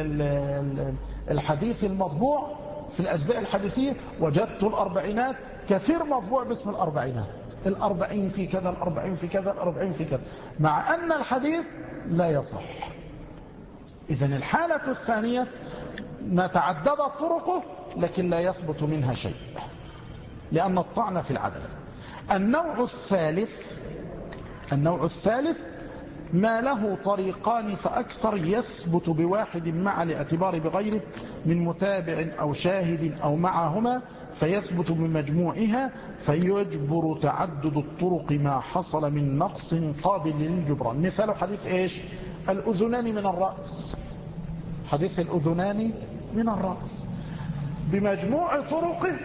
الحديث المطبوع في الأجزاء الحديثية، وجدت الأربعينات كثير مطبوع باسم الأربعينات، الأربعين في كذا، الأربعين في كذا، الأربعين في كذا، مع أن الحديث لا يصح. إذن الحالة الثانية ما تعددت طرقه لكن لا يثبت منها شيء، لأن الطعن في العدل. النوع الثالث النوع الثالث ما له طريقان فأكثر، يثبت بواحد مع الاعتبار بغيره من متابع أو شاهد أو معهما، فيثبت بمجموعها، فيجبر تعدد الطرق ما حصل من نقص قابل للجبران. مثال حديث إيش؟ الأذنان من الرأس. حديث الأذنان من الرأس بمجموع طرقه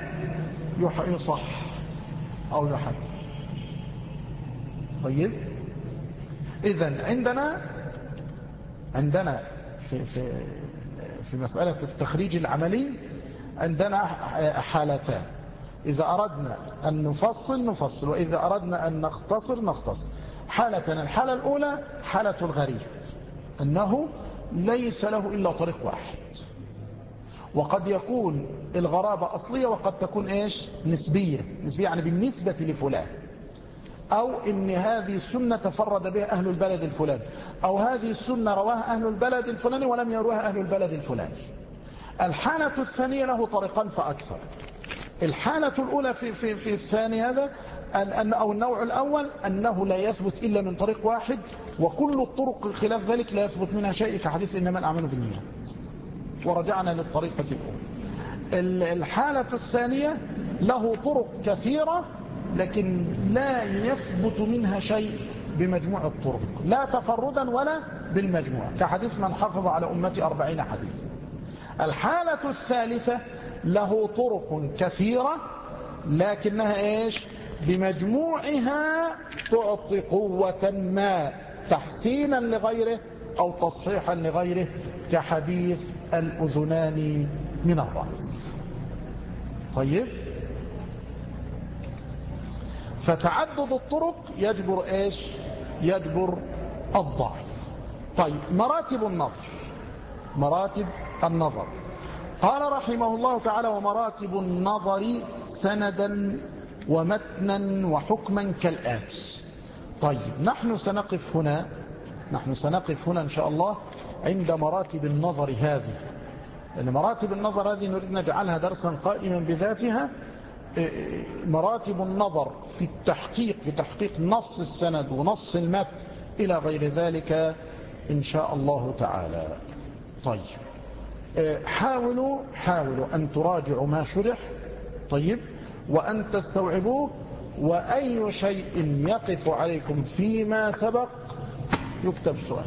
يصح أو يحسن. طيب، إذن عندنا عندنا في, في, في مسألة التخريج العملي عندنا حالتان. إذا أردنا أن نفصل نفصل، وإذا أردنا أن نختصر نختصر. حالتنا: الحالة الأولى حالة الغريب، أنه ليس له إلا طريق واحد، وقد يكون الغرابة أصلية وقد تكون إيش نسبية، نسبية يعني بالنسبة لفلان، أو إن هذه السنة تفرد بها أهل البلد الفلاني، أو هذه السنة رواها أهل البلد الفلاني ولم يروها أهل البلد الفلاني. الحالة الثانية له طريقان فأكثر. الحالة الأولى في, في, في الثاني هذا أن أو النوع الأول أنه لا يثبت إلا من طريق واحد، وكل الطرق خلاف ذلك لا يثبت منها شيء، كحديث إنما الأعمال بالنيات، ورجعنا للطريقة الأولى. الحالة الثانية له طرق كثيرة لكن لا يثبت منها شيء بمجموع الطرق، لا تفردا ولا بالمجموع، كحديث من حفظ على أمتي أربعين حديثا. الحالة الثالثة له طرق كثيرة لكنها إيش بمجموعها تعطي قوة ما، تحسينا لغيره أو تصحيحا لغيره، كحديث الأذنان من الرأس. طيب، فتعدد الطرق يجبر إيش يجبر الضعف. طيب، مراتب النظر مراتب النظر قال رحمه الله تعالى: ومراتب النظر سندا ومتنا وحكما كالآتي. طيب، نحن سنقف هنا نحن سنقف هنا إن شاء الله عند مراتب النظر هذه، لأن مراتب النظر هذه نريد نجعلها درسا قائما بذاتها. مراتب النظر في التحقيق في تحقيق نص السند ونص المتن إلى غير ذلك إن شاء الله تعالى. طيب، حاولوا حاولوا أن تراجعوا ما شرح، طيب، وأن تستوعبوه، وأي شيء يقف عليكم فيما سبق يكتب سؤال،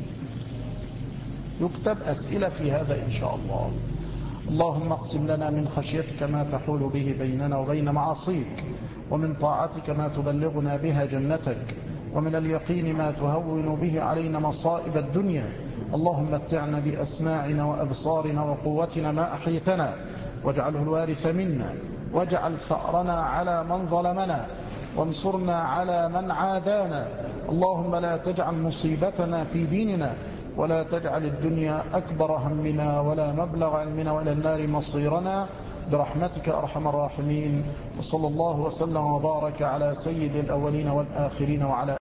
يكتب أسئلة في هذا إن شاء الله. اللهم اقسم لنا من خشيتك ما تحول به بيننا وبين معاصيك، ومن طاعتك ما تبلغنا بها جنتك، ومن اليقين ما تهون به علينا مصائب الدنيا. اللهم متعنا بأسماعنا وأبصارنا وقوتنا ما أحيتنا، واجعله الوارث منا، واجعل ثأرنا على من ظلمنا، وانصرنا على من عادانا. اللهم لا تجعل مصيبتنا في ديننا، ولا تجعل الدنيا أكبر همنا ولا مبلغ علمنا وإلى النار مصيرنا، برحمتك أرحم الراحمين. وصلى الله وسلم وبارك على سيد الأولين والآخرين وعلى